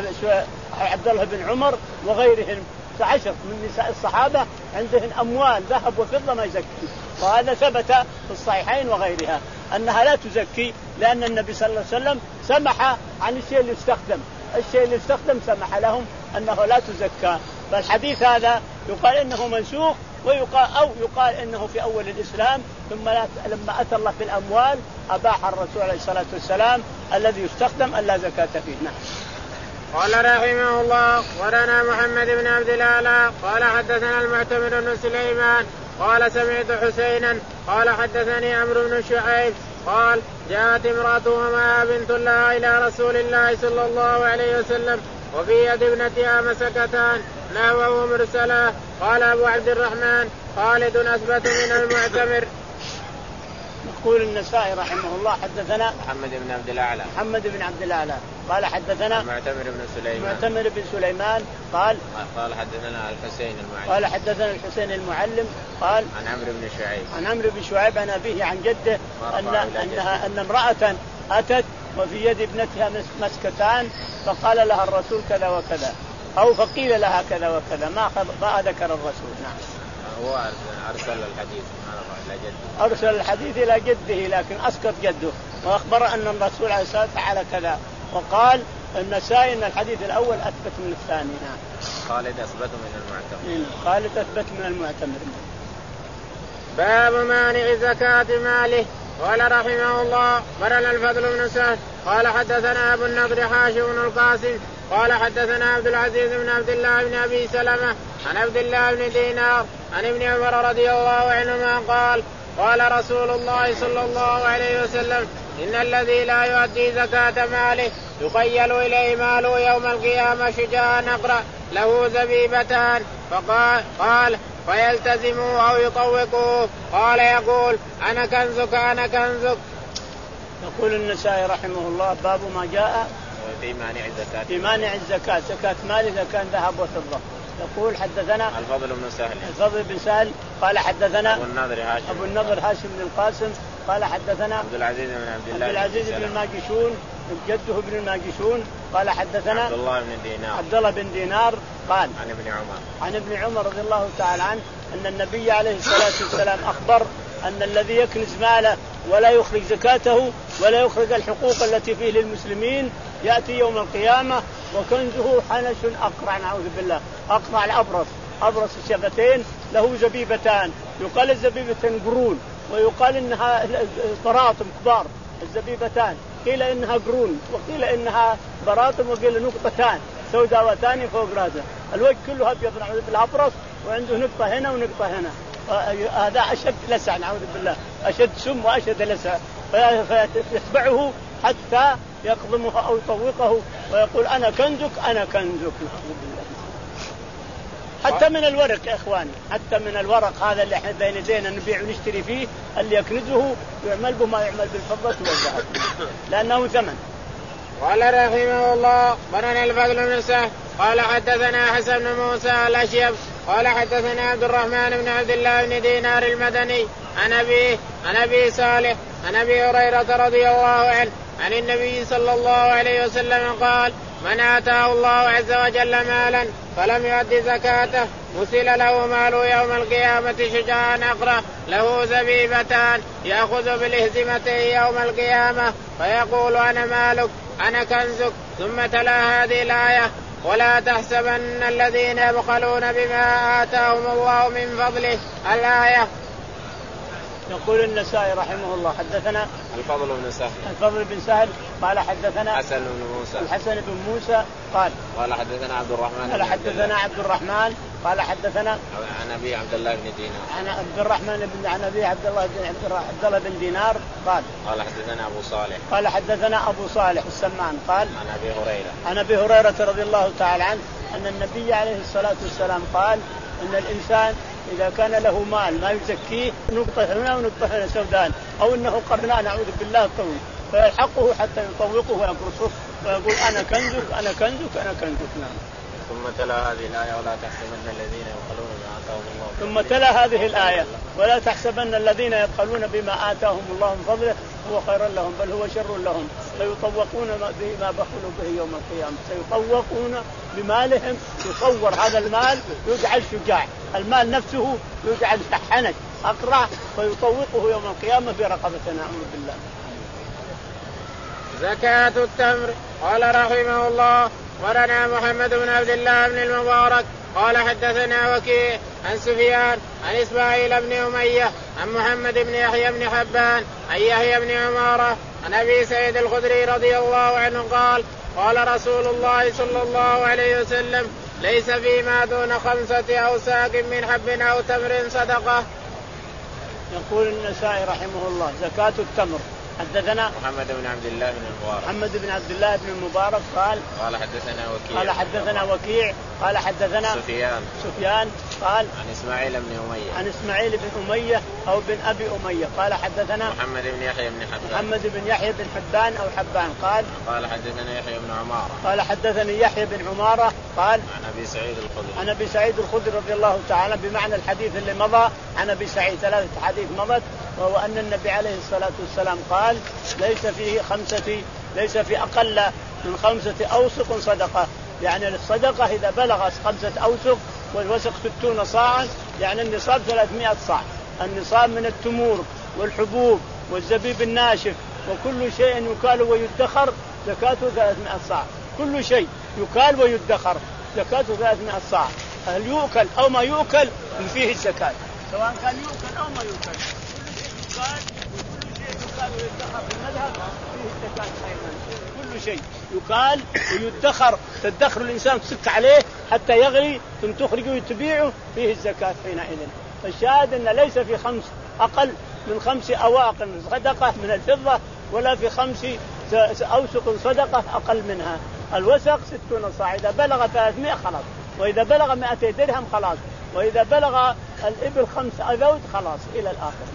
عبد الله بن عمر وغيرهم. عشر من نساء الصحابة عندهن أموال ذهب وفضة ما يزكي. وهذا ثبت في الصحيحين وغيرها أنها لا تزكي لأن النبي صلى الله عليه وسلم سمح عن الشيء اللي يستخدم الشيء اللي يستخدم سمح لهم أنه لا تزكى. فالحديث هذا يقال إنه منسوخ ويقال أو يقال إنه في أول الإسلام ثم لما أتى الله في الأموال أباح الرسول عليه الصلاة والسلام الذي يستخدم ألا زكاة فيه. نعم. قال رحمه الله ولنا محمد بن عبد الله قال حدثنا المعتمر بن سليمان قال سمعت حسينا قال حدثني عمرو بن شعيب قال جاءت امرأة ومعها بنت لها إلى رسول الله صلى الله عليه وسلم وفي يد ابنتها مسكتان نحوه مرسلا. قال أبو عبد الرحمن خالد أثبت من المعتمر. يقول النسائي رحمه الله حدثنا محمد بن عبد الأعلى محمد بن عبد الأعلى قال حدثنا معتمر بن سليمان معتمر بن سليمان قال قال حدثنا الحسين المعلم قال حدثنا الحسين المعلم قال عن عمرو بن شعيب عن عمرو بن شعيب عن أبيه عن جده أن أنها أن امرأة أتت وفي يد ابنتها مسكتان فقال لها الرسول كذا وكذا أو فقيل لها كذا وكذا ما ما ذكر الرسول. نعم. هو أرسل الحديث إلى جده أرسل الحديث إلى جده لكن أسقط جده وأخبر أن الرسول عليه الصلاة والسلام فعل كذا. وقال النسائي أن الحديث الأول أثبت من الثاني. نعم. خالد أثبت من المعتمر. خالد أثبت من المعتمر. باب مانع زكاة ماله. قال رحمه الله برنا الفضل بن سهل قال حدثنا أبو النضر حاشم بن القاسم قال حدثنا عبد العزيز بن عبد الله بن أبي سلمة عن عبد الله بن دينار عن ابن عمر رضي الله عنهما قال قال رسول الله صلى الله عليه وسلم إن الذي لا يؤدي زكاة ماله يخيل إليه ماله يوم القيامة شجاعا أقرأ له زبيبتان فقال قال فيلتزموا أو يطوقوه قال يقول أنا كنزك أنا كنزك. يقول النسائي رحمه الله باب ما جاء في مانع الزكاة في مانع الزكاة زكاة مال إذا كان ذهب وفضة. يقول حدثنا الفضل بن سهل الفضل بن سهل قال حدثنا أبو النضر هاشم أبو النضر هاشم بن القاسم قال حدثنا عبد العزيز بن عبد الله عبد العزيز بن الماجشون جده بن الماجشون قال حدثنا عبد الله بن دينار عبد الله بن دينار قال عن ابن عمر عن ابن عمر رضي الله تعالى عنه أن النبي عليه الصلاة والسلام أخبر أن الذي يكنز ماله ولا يخرج زكاته ولا يخرج الحقوق التي فيه للمسلمين يأتي يوم القيامة وكنزه حنش أقرع نعوذ بالله أقرع الأبرص أبرص الشفتين له زبيبتان يقال الزبيبتان قرون ويقال إنها براطم كبار الزبيبتان قيل إنها قرون وقيل إنها براطم وقيل نقطتان سوداوتان فوق راسه الوجه كله أبيض نعوذ بالله أبرص وعنده نقطة هنا ونقطة هنا هذا أشد لسع نعوذ بالله أشد سم وأشد لسع فيتبعه حتى يقضمها أو يطوقه ويقول أنا كنزك أنا كنزك. حتى من الورق يا إخواني، حتى من الورق هذا اللي احنا بين يدينا نبيع ونشتري فيه اللي يكنزه يعمل به ما يعمل بالفضة والذهب لأنه ثمن. قال رحمه الله برنا الفضل بن سهل قال حدثنا حسن بن موسى الأشيب قال حدثنا عبد الرحمن بن عبد الله بن دينار المدني عن أبيه عن أبي صالح عن أبي هريرة رضي الله عنه عن النبي صلى الله عليه وسلم قال من آتاه الله عز وجل مالا فلم يؤد زكاته مثل له ماله يوم القيامة شجاعا أقرأ له زبيبتان يأخذ بالإهزمتين يوم القيامة فيقول أنا مالك أنا كنزك. ثم تلا هذه الآية ولا تحسبن الذين يبخلون بما آتاهم الله من فضله الآية. يقول النسائي رحمه الله حدثنا الفضل بن سهل الفضل بن سهل قال حدثنا حسن بن موسى الحسن بن موسى قال قال حدثنا عبد الرحمن قال حدثنا عبد الرحمن قال حدثنا عن أبي عبد الله بن دينار عن عبد الرحمن بن عن أبي عبد الله بن عبد الله بن دينار قال قال حدثنا أبو صالح قال حدثنا أبو صالح السمان قال عن أبي هريرة عن أبي هريرة رضي الله تعالى عنه أن النبي عليه الصلاة والسلام قال أن الإنسان إذا كان له مال ما يزكيه نقطة هنا ونقطة هنا سودان أو أنه قرناء نعوذ بالله الطويل فيلحقه حتى يطوقه ويقرصه ويقول أنا كنزك أنا كنزك أنا كنزك. نعم. ثم تلا هذه الآية ولا تحسبن الذين يبخلون بما آتاهم الله ثم تلا هذه الآية ولا تحسبن الذين يبخلون بما آتاهم الله من فضله هو خير لهم بل هو شر لهم سيطوقون بما بخلوا به يوم القيامة سيطوقون بمالهم يصور هذا المال يجعل شجاع المال نفسه يجعل حنك أقرع ويطوقه يوم القيامة برقبته نعوذ بالله. زكاة التمر قال رحمه الله ورنا محمد بن عبد الله بن المبارك قال حدثنا وكيع عن سفيان عن إسماعيل بن أمية عن محمد بن يحيى بن حبان عن يحيى بن عمارة عن أبي سعيد الخدري رضي الله عنه قال قال رسول الله صلى الله عليه وسلم ليس فيما دون خمسة أوساق من حب أو تمر صدقة. يقول النسائي رحمه الله زكاة التمر حدثنا محمد بن عبد الله بن المبارك محمد بن عبد الله بن المبارك قال قال حدثنا وكيع قال حدثنا وكيع قال حدثنا سفيان سفيان قال عن إسماعيل بن أمية عن إسماعيل بن أمية أو بن أبي أمية قال حدثنا محمد بن يحيى بن حبان محمد بن يحيى بن حبان أو حبان قال قال حدثنا يحيى بن عمارة قال حدثني يحيى بن عمارة قال عن أبي سعيد الخدري عن أبي سعيد الخدري رضي الله تعالى بمعنى الحديث اللي مضى عن أبي سعيد ثلاثة حديث مضت وهو أن النبي عليه الصلاة والسلام قال ليس فيه خمسة ليس في أقل من خمسة أوسق صدقة يعني الصدقة إذا بلغ خمسة أوسق والوسق ستون صاعا يعني النصاب ثلاثمائة صاع. النصاب من التمور والحبوب والزبيب الناشف وكل شيء يكال ويدخر زكاته ثلاثمائة صاع. كل شيء يكال ويدخر زكاته ثلاثمائة صاع. هل يؤكل أو ما يؤكل فيه الزكاة سواء كان يؤكل أو ما يؤكل يقال وكل شيء يقال ويدخر في المذهب فيه الزكاة أيضا. كل شيء يقال ويدخر تدخر الإنسان تسك عليه حتى يغلي ثم تخرجه وتبيعه فيه الزكاة حينئذ. فالشاهد أن ليس في خمس أقل من خمس أواق صدقة من الفضة ولا في خمس أوسق صدقة أقل منها. الوسق ستون صاع إذا بلغ ثلاثمائة خلاص وإذا بلغ مائتي درهم خلاص وإذا بلغ الإبل خمس أذود خلاص إلى الآخر.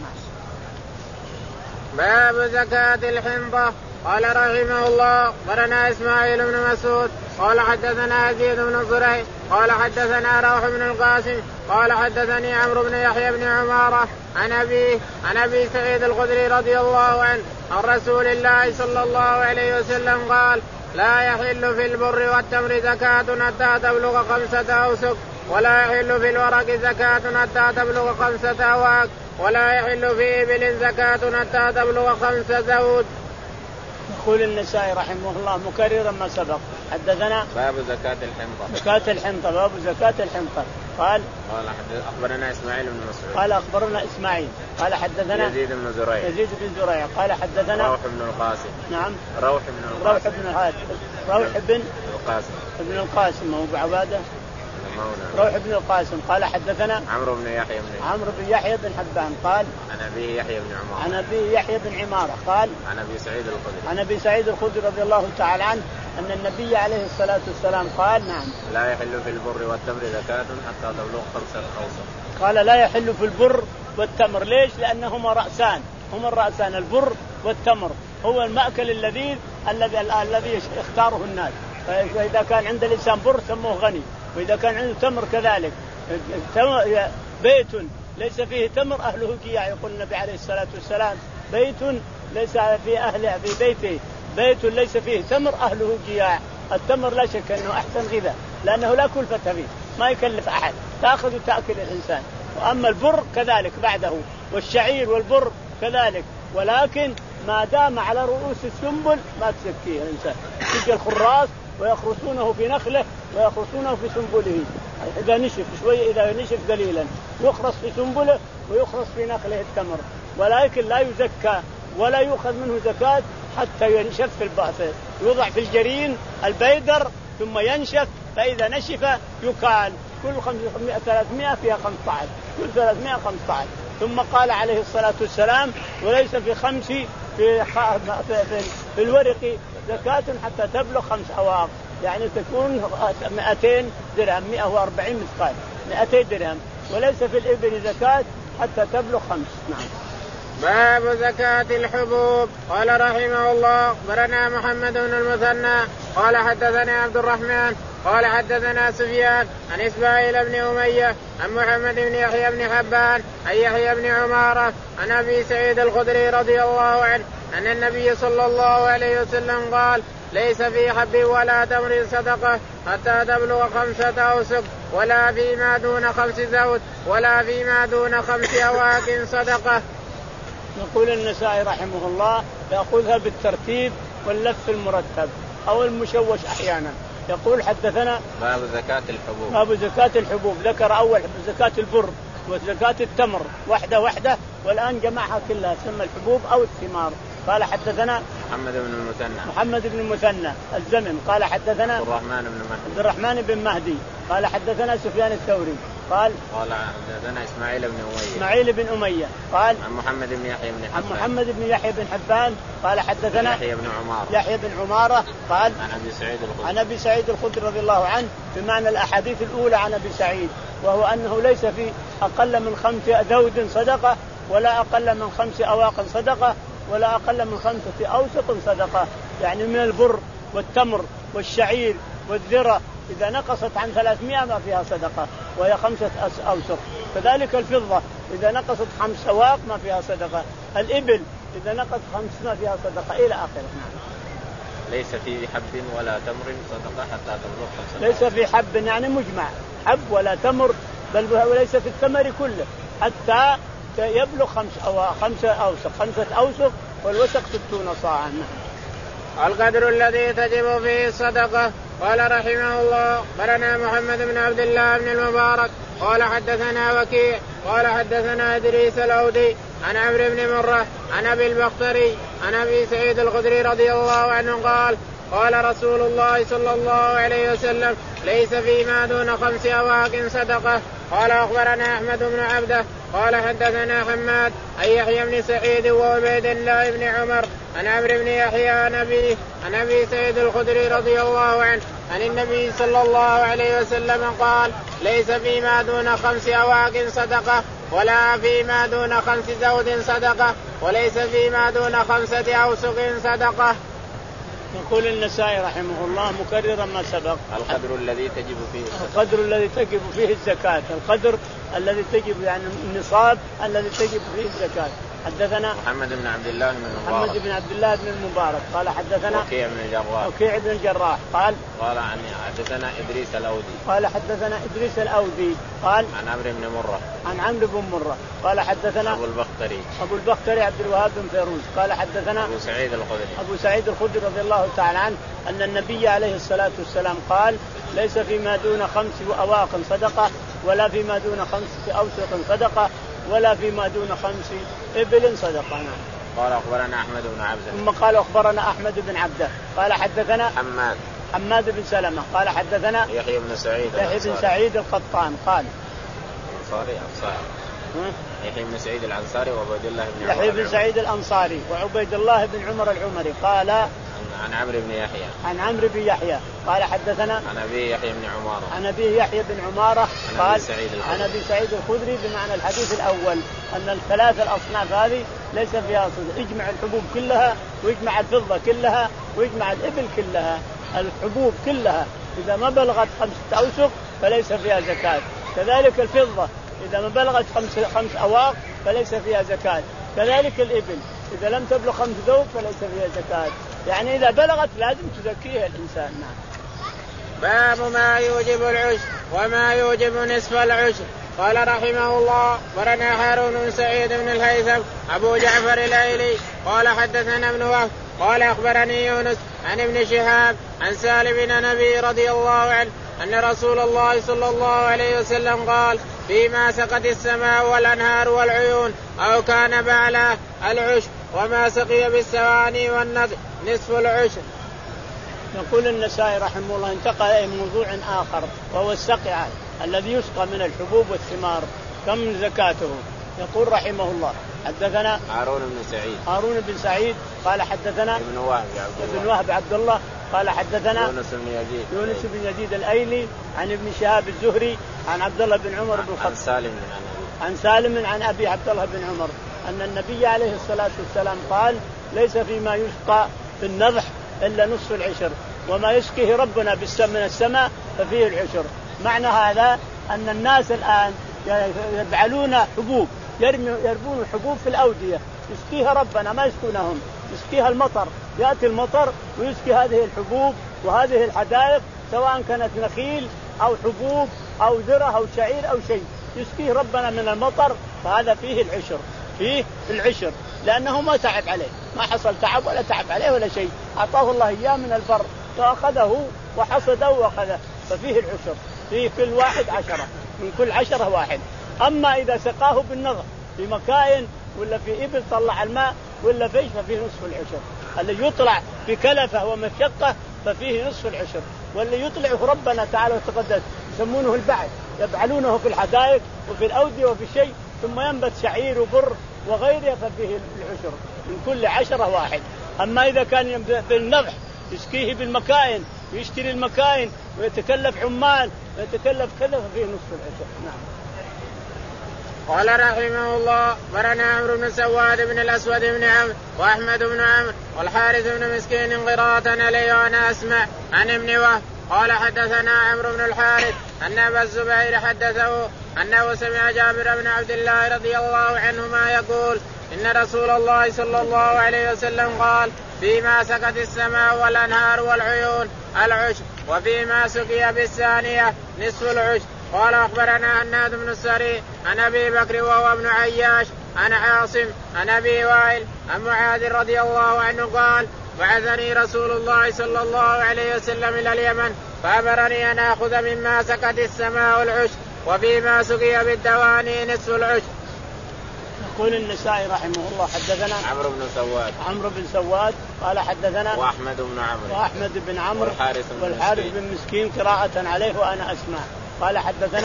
باب زكاة الحنطة قال رحمه الله قرنا إسماعيل بن مسعود قال حدثنا يزيد بن زريع قال حدثنا روح بن القاسم قال حدثني عمرو بن يحيى بن عمارة عن أبيه عن أبي سعيد الخدري رضي الله عنه عن رسول الله صلى الله عليه وسلم قال لا يحل في البر والتمر زكاة حتى تبلغ خمسة أوسق ولا يحل في الورق زكاة حتى تبلغ خمسة أواق ولا يحل في إبل زكاة حتى تبلغ خمسة زود. يقول النسائي رحمه الله مكررا ما سبق حدثنا باب زكاة الحنطة زكاة الحنطة باب زكاة الحنطة قال قال أخبرنا إسماعيل بن مسعود قال أخبرنا إسماعيل قال حدثنا يزيد بن زريع يزيد بن زريع قال حدثنا روح بن القاسم نعم روح بن القاسم روح بن القاسم روح بن القاسم ابن القاسم هو أبو عبادة روح بن القاسم قال حدثنا عمرو بن يحيى بن عمرو بن يحيى بن حبان قال عن أبيه يحيى بن عمارة عن أبيه يحيى بن عمارة قال عن أبي سعيد الخدري عن أبي سعيد الخدري رضي الله تعالى عنه أن النبي عليه الصلاة والسلام قال نعم لا يحل في البر والتمر زكاة حتى تبلغ خمسة أوسق. قال لا يحل في البر والتمر. ليش؟ لأنهما رأسان، هما الرأسان البر والتمر، هو المأكل اللذيذ الذي الذي يختاره الناس. فإذا كان عند الإنسان بر سموه غني، وإذا كان عنده تمر كذلك. بيت ليس فيه تمر أهله جياع، يقول النبي عليه الصلاة والسلام بيت ليس في أهله في بيته بيت ليس فيه تمر أهله جياع. التمر لا شك أنه أحسن غذاء لأنه لا كلفة فيه، ما يكلف أحد، تأخذ وتأكل الإنسان. وأما البر كذلك بعده، والشعير والبر كذلك، ولكن ما دام على رؤوس السنبل ما تزكيه الإنسان. تجي الخراس ويخرسونه في نخله ويخرسونه في سنبله، إذا نشف شوي إذا نشف قليلا يخرس في سنبله ويخرس في نخله التمر، ولكن لا يزكى ولا يؤخذ منه زكاة حتى ينشف في الباطل، يوضع في الجرين البيدر ثم ينشف، فإذا نشف يكال كل خمسمائة ثلاثمائة فيها خمسة عشر، كل ثلاثمائة خمسة عشر. ثم قال عليه الصلاة والسلام وليس في خمس في, في, في, في الورق زكاة حتى تبلغ خمس أواق، يعني تكون مئتين درهم، مئة وأربعين مثقال، مئتين درهم. وليس في الإبل زكاة حتى تبلغ خمس. نعم. باب زكاة الحبوب. قال رحمه الله أخبرنا محمد بن المثنى قال حدثنا عبد الرحمن قال حدثنا سفيان عن إسماعيل بن أمية عن محمد بن يحيى بن حبان عن يحيى بن عمارة عن أبي سعيد الخدري رضي الله عنه أن النبي صلى الله عليه وسلم قال ليس في حب ولا تمر صدقة حتى تبلغ خمسة أوسق، ولا فيما دون خمس زود، ولا فيما دون خمس أواك صدقة. يقول النسائي رحمه الله يأخذها بالترتيب واللف المرتب أو المشوش أحيانا. يقول حدثنا باب زكاة الحبوب. باب زكاة الحبوب. ذكر أول زكاة البر وزكاة التمر واحدة واحدة، والآن جمعها كلها تسمى الحبوب أو الثمار. قال حدثنا محمد بن المثنى محمد بن المثنى الزمن قال حدثنا عبد الرحمن بن مهدي عبد الرحمن بن مهدي قال حدثنا سفيان الثوري قال قال حدثنا إسماعيل بن أمية إسماعيل بن أمية قال عن محمد بن يحيى بن عن محمد بن يحيى بن حبان قال حدثنا يحيى بن عمارة يحيى بن عمارة قال عن أبي سعيد الخدري عن أبي سعيد الخدري رضي الله عنه، بمعنى الأحاديث الأولى عن أبي سعيد، وهو أنه ليس في أقل من خمس ذود صدقة، ولا أقل من خمس أواق صدقة، ولا أقل من خمسة أوسق صدقة، يعني من البر والتمر والشعير والذرة إذا نقصت عن ثلاثمائة ما فيها صدقة وهي خمسة أوسق. كذلك الفضة إذا نقصت خمس أواق ما فيها صدقة. الإبل إذا نقصت خمس ما فيها صدقة إلى آخره. ليس في حب ولا تمر صدقة حتى تبلغ خمسة. ليس في حب يعني مجمع، حب ولا تمر، بل وليس في التمر كله حتى يبلغ خمس أو خمسة أوسق، خمسة أوسق، والوسق ستون صاعا. القدر الذي تجب فيه الصدقة. قال رحمه الله برنا محمد بن عبد الله بن المبارك قال حدثنا وكيع قال حدثنا إدريس الأودي عن عمرو بن مرة عن أبي البختري عن أبي سعيد الخدري رضي الله عنه قال قال رسول الله صلى الله عليه وسلم ليس فيما دون خمس أواق صدقة. قال أخبرنا أحمد بن عبده قال حدثنا حماد عن يحيى بن سعيد وعبيد الله بن عمر عن عمرو بن يحيى عن أبيه عن أبي سعيد الخدري رضي الله عنه عن النبي صلى الله عليه وسلم قال ليس فيما دون خمس أواق صدقة، ولا فيما دون خمس زود صدقة، وليس فيما دون خمسة أوسق صدقة. يقول النسائي رحمه الله مكررا ما سبق. القدر الذي تجب فيه القدر الذي تجب فيه الزكاة، القدر الذي تجب يعني النصاب الذي تجب فيه الزكاة. حدثنا محمد بن عبد الله بن المبارك محمد بن عبد الله بن المبارك قال حدثنا وكيع بن الجراح وكيع بن الجراح قال قال عن حدثنا إدريس الأودي قال حدثنا إدريس الأودي قال عن عمرو بن مرة عن عمرو بن مرة قال حدثنا أبو البختري أبو البختري عبد الوهاب بن فيروز قال حدثنا أبو سعيد الخدري أبو سعيد الخدري رضي الله تعالى عنه أن النبي عليه الصلاة والسلام قال ليس فيما دون خمس أواق صدقة، ولا فيما دون خمسة أوسق صدقة، ولا فيما دون خمس إبل صدقة. قال أخبرنا أحمد بن عبده ثم قال أخبرنا أحمد بن عبده قال حدثنا حماد حماد بن سلمة قال حدثنا يحيى بن سعيد يحيى بن سعيد القطان قال الأنصاري أنصاري يحيى بن سعيد الأنصاري وعبيد الله بن عمر يحيى بن سعيد الأنصاري وعبيد الله بن عمر العمري قال عن عمرو بن يحيى عن عمرو بن يحيى قال حدثنا عن أبي يحيى بن عمارة عن أبي يحيى بن عمارة قال عن أبي سعيد الخدري بمعنى الحديث الأول أن الثلاث الأصناف هذه ليس فيها صدق. اجمع الحبوب كلها ويجمع الفضة كلها ويجمع الإبل كلها. الحبوب كلها إذا ما بلغت خمسة أوسق فليس فيها زكاة. كذلك الفضة إذا ما بلغت خمس خمس أواق فليس فيها زكاة. كذلك الإبل إذا لم تبلغ خمس ذوق فليس فيها زكاة. يعني إذا بلغت لازم تزكيها الإنسان. نعم. باب ما يوجب العشر وما يوجب نصف العشر. قال رحمه الله برنا هارون بن سعيد بن الهيثم أبو جعفر الأيلي قال حدثنا ابن وهب قال أخبرني يونس عن ابن شهاب عن سالم بن نبي رضي الله عنه أن رسول الله صلى الله عليه وسلم قال فيما سقت السماء والأنهار والعيون أو كان بعلا العشر وما سقي بالسواني والنضح نصف العشر. يقول النسائي رحمه الله انتقل إلى موضوع آخر وهو السقي الذي يسقى من الحبوب والثمار كم زكاته. يقول رحمه الله حدثنا هارون بن سعيد هارون بن سعيد قال حدثنا ابن وهب ابن وهب عبد الله قال حدثنا يونس بن يزيد يونس بن يزيد الأيلي عن ابن شهاب الزهري عن عبد الله بن عمر بن الخطاب عن سالم عن, عن سالم عن أبي عبد الله بن عمر أن النبي عليه الصلاة والسلام قال ليس فيما يسقى في النضح إلا نصف العشر وما يسقيه ربنا من السماء ففيه العشر. معنى هذا أن الناس الآن يبعلون حبوب يربون الحبوب في الأودية يسقيها ربنا ما يسقونهم يسقيها المطر. يأتي المطر ويسقي هذه الحبوب وهذه الحدائق سواء كانت نخيل أو حبوب أو ذرة أو شعير أو شيء يسقيه ربنا من المطر فهذا فيه العشر فيه العشر لأنه ما تعب عليه ما حصل تعب ولا تعب عليه ولا شيء أعطاه الله إياه من البر فأخذه وحصده وأخذه ففيه العشر فيه كل واحد عشرة من كل عشرة واحد. أما إذا سقاه بالنضح في مكاين ولا في إبل طلع الماء ولا فيش ففيه نصف العشر. اللي يطلع في كلفة ومشقة ففيه نصف العشر واللي يطلعه ربنا تعالى وتقدس يسمونه البعل يبعلونه في الحدائق وفي الأودية وفي شيء ثم ينبت شعير وبر وغيره ففيه العشر من كل عشرة واحد. أما إذا كان بالنضح يسقيه بالمكاين ويشتري المكاين ويتكلف عمال ويتكلف كذا ففيه نصف العشر. نعم. قال رحمه الله برنا عمرو بن سواد بن الأسود بن عمرو وأحمد بن عمرو والحارث بن مسكين قراءة عليه وأنا أسمع عن ابن وهب قال حدثنا عمرو بن الحارث أن أبا الزبير حدثه أنه سمع جابر بن عبد الله رضي الله عنهما يقول إن رسول الله صلى الله عليه وسلم قال فيما سقت السماء والأنهار والعيون العشر وفيما سقي بالثانية نصف العشر. قال أخبرنا هناد بن السري عن أبي بكر وهو ابن عياش عن عاصم عن أبي وائل عن معاذ رضي الله عنه قال بعثني رسول الله صلى الله عليه وسلم إلى اليمن فأمرني أن آخذ مما سقت السماء العشر وفيما سقي بالدواني نصف العشر. يقول النسائي رحمه الله حدثنا عمرو بن سواد عمرو بن سواد قال حدثنا وأحمد بن عمرو وأحمد بن عمرو والحارث بن, والحارث بن مسكين قراءة عليه وأنا أسمع قال حدثنا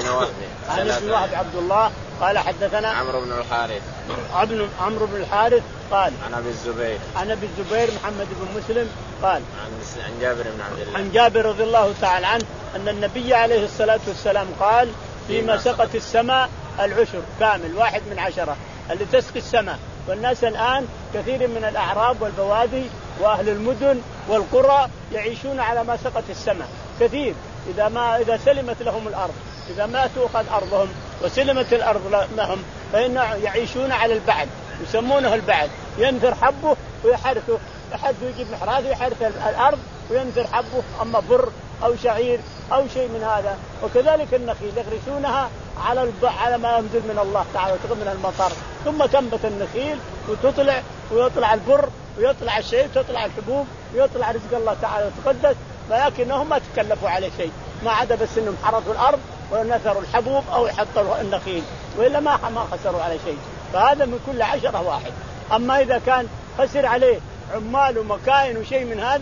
عن ابن وهب عبد الله قال حدثنا عمرو بن الحارث ابن عمرو بن الحارث قال عن أبي الزبير عن أبي الزبير محمد بن مسلم قال عن عن جابر بن عبد الله عن جابر رضي الله تعالى عنه أن النبي عليه الصلاة والسلام قال فيما سقت السماء العشر كامل واحد من عشرة اللي تسقي السماء. والناس الآن كثير من الأعراب والبوادي وأهل المدن والقرى يعيشون على ما سقت السماء كثير. إذا ما إذا سلمت لهم الأرض إذا ما تؤخذ أرضهم وسلمت الأرض لهم فإن يعيشون على البعل يسمونه البعل ينثر حبه ويحرثه أحد يجيب محراثه يحرث الأرض وينثر حبه أما بر أو شعير أو شيء من هذا. وكذلك النخيل يغرسونها على الب... على ما ينزل من الله تعالى من المطر ثم تنبت النخيل وتطلع ويطلع البر ويطلع الشيء وتطلع الحبوب ويطلع رزق الله تعالى وتقدس ولكنهم ما تكلفوا عليه شيء ما عدا بس انهم حرثوا الارض ونثروا الحبوب او حطوا النخيل والا ما ما خسروا على شيء. فهذا من كل عشرة واحد. اما اذا كان خسر عليه عمال ومكاين وشيء من هذا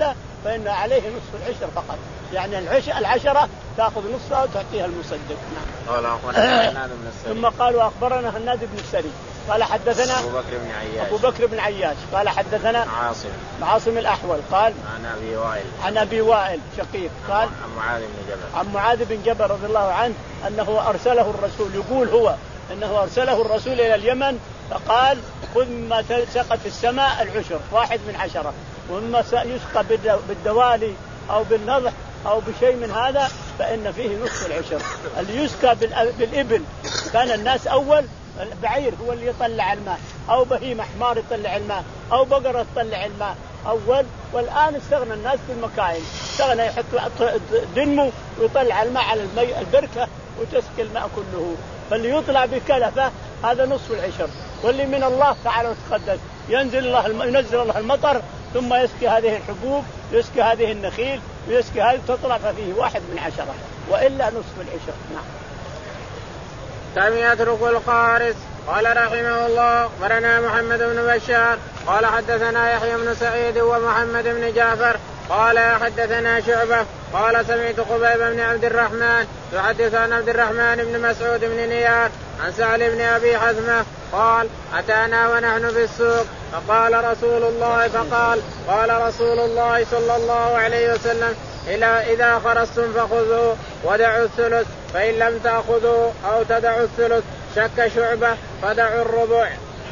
فإن عليه نصف العشر فقط، يعني العشر العشرة تأخذ نصفها وتعطيها المصدق. نعم. قال أخبرنا هناد بن السري. ثم قال وأخبرنا هناد بن السري قال حدثنا أبو بكر بن عياش. أبو بكر بن عياش قال حدثنا عاصم عاصم الأحول قال عن أبي وائل عن أبي وائل شقيق قال عن معاذ بن جبل عن معاذ بن جبل رضي الله عنه أنه أرسله الرسول، يقول هو أنه أرسله الرسول إلى اليمن فقال خذ مما سقى في السماء العشر واحد من عشرة، ومما يسقى بالدوالي أو بالنضح أو بشيء من هذا فإن فيه نصف العشر. اللي يسقى بالإبل كان الناس أول البعير هو اللي يطلع الماء، أو بهيمة حمار يطلع الماء، أو بقرة تطلع الماء أول، والآن استغنى الناس بالمكاين، استغنى يحط دنمه ويطلع الماء على المي البركة وتسقي الماء كله. فاللي يطلع بكلفة هذا نصف العشر، واللي من الله تعالى وتقدس ينزل الله ينزل الله المطر ثم يسقي هذه الحبوب، يسقي هذه النخيل، ويسقي هذه تطلع ففيه واحد من عشرة، وإلا نصف العشر. نعم. كم يترك القارس. قال رحمه الله أخبرنا محمد بن بشار قال حدثنا يحيى بن سعيد ومحمد بن جعفر قال حدثنا شعبة قال سمعت قبيب بن عبد الرحمن يحدث عن عبد الرحمن بن مسعود بن نيار عن سهل بن أبي حزمة قال أتانا ونحن في السوق فقال رسول الله فقال قال رسول الله صلى الله عليه وسلم إذا خرجتم فخذوا ودعوا الثلث، فإن لم تأخذوا أو تدعوا الثلث شك شعبة فدعوا الربع.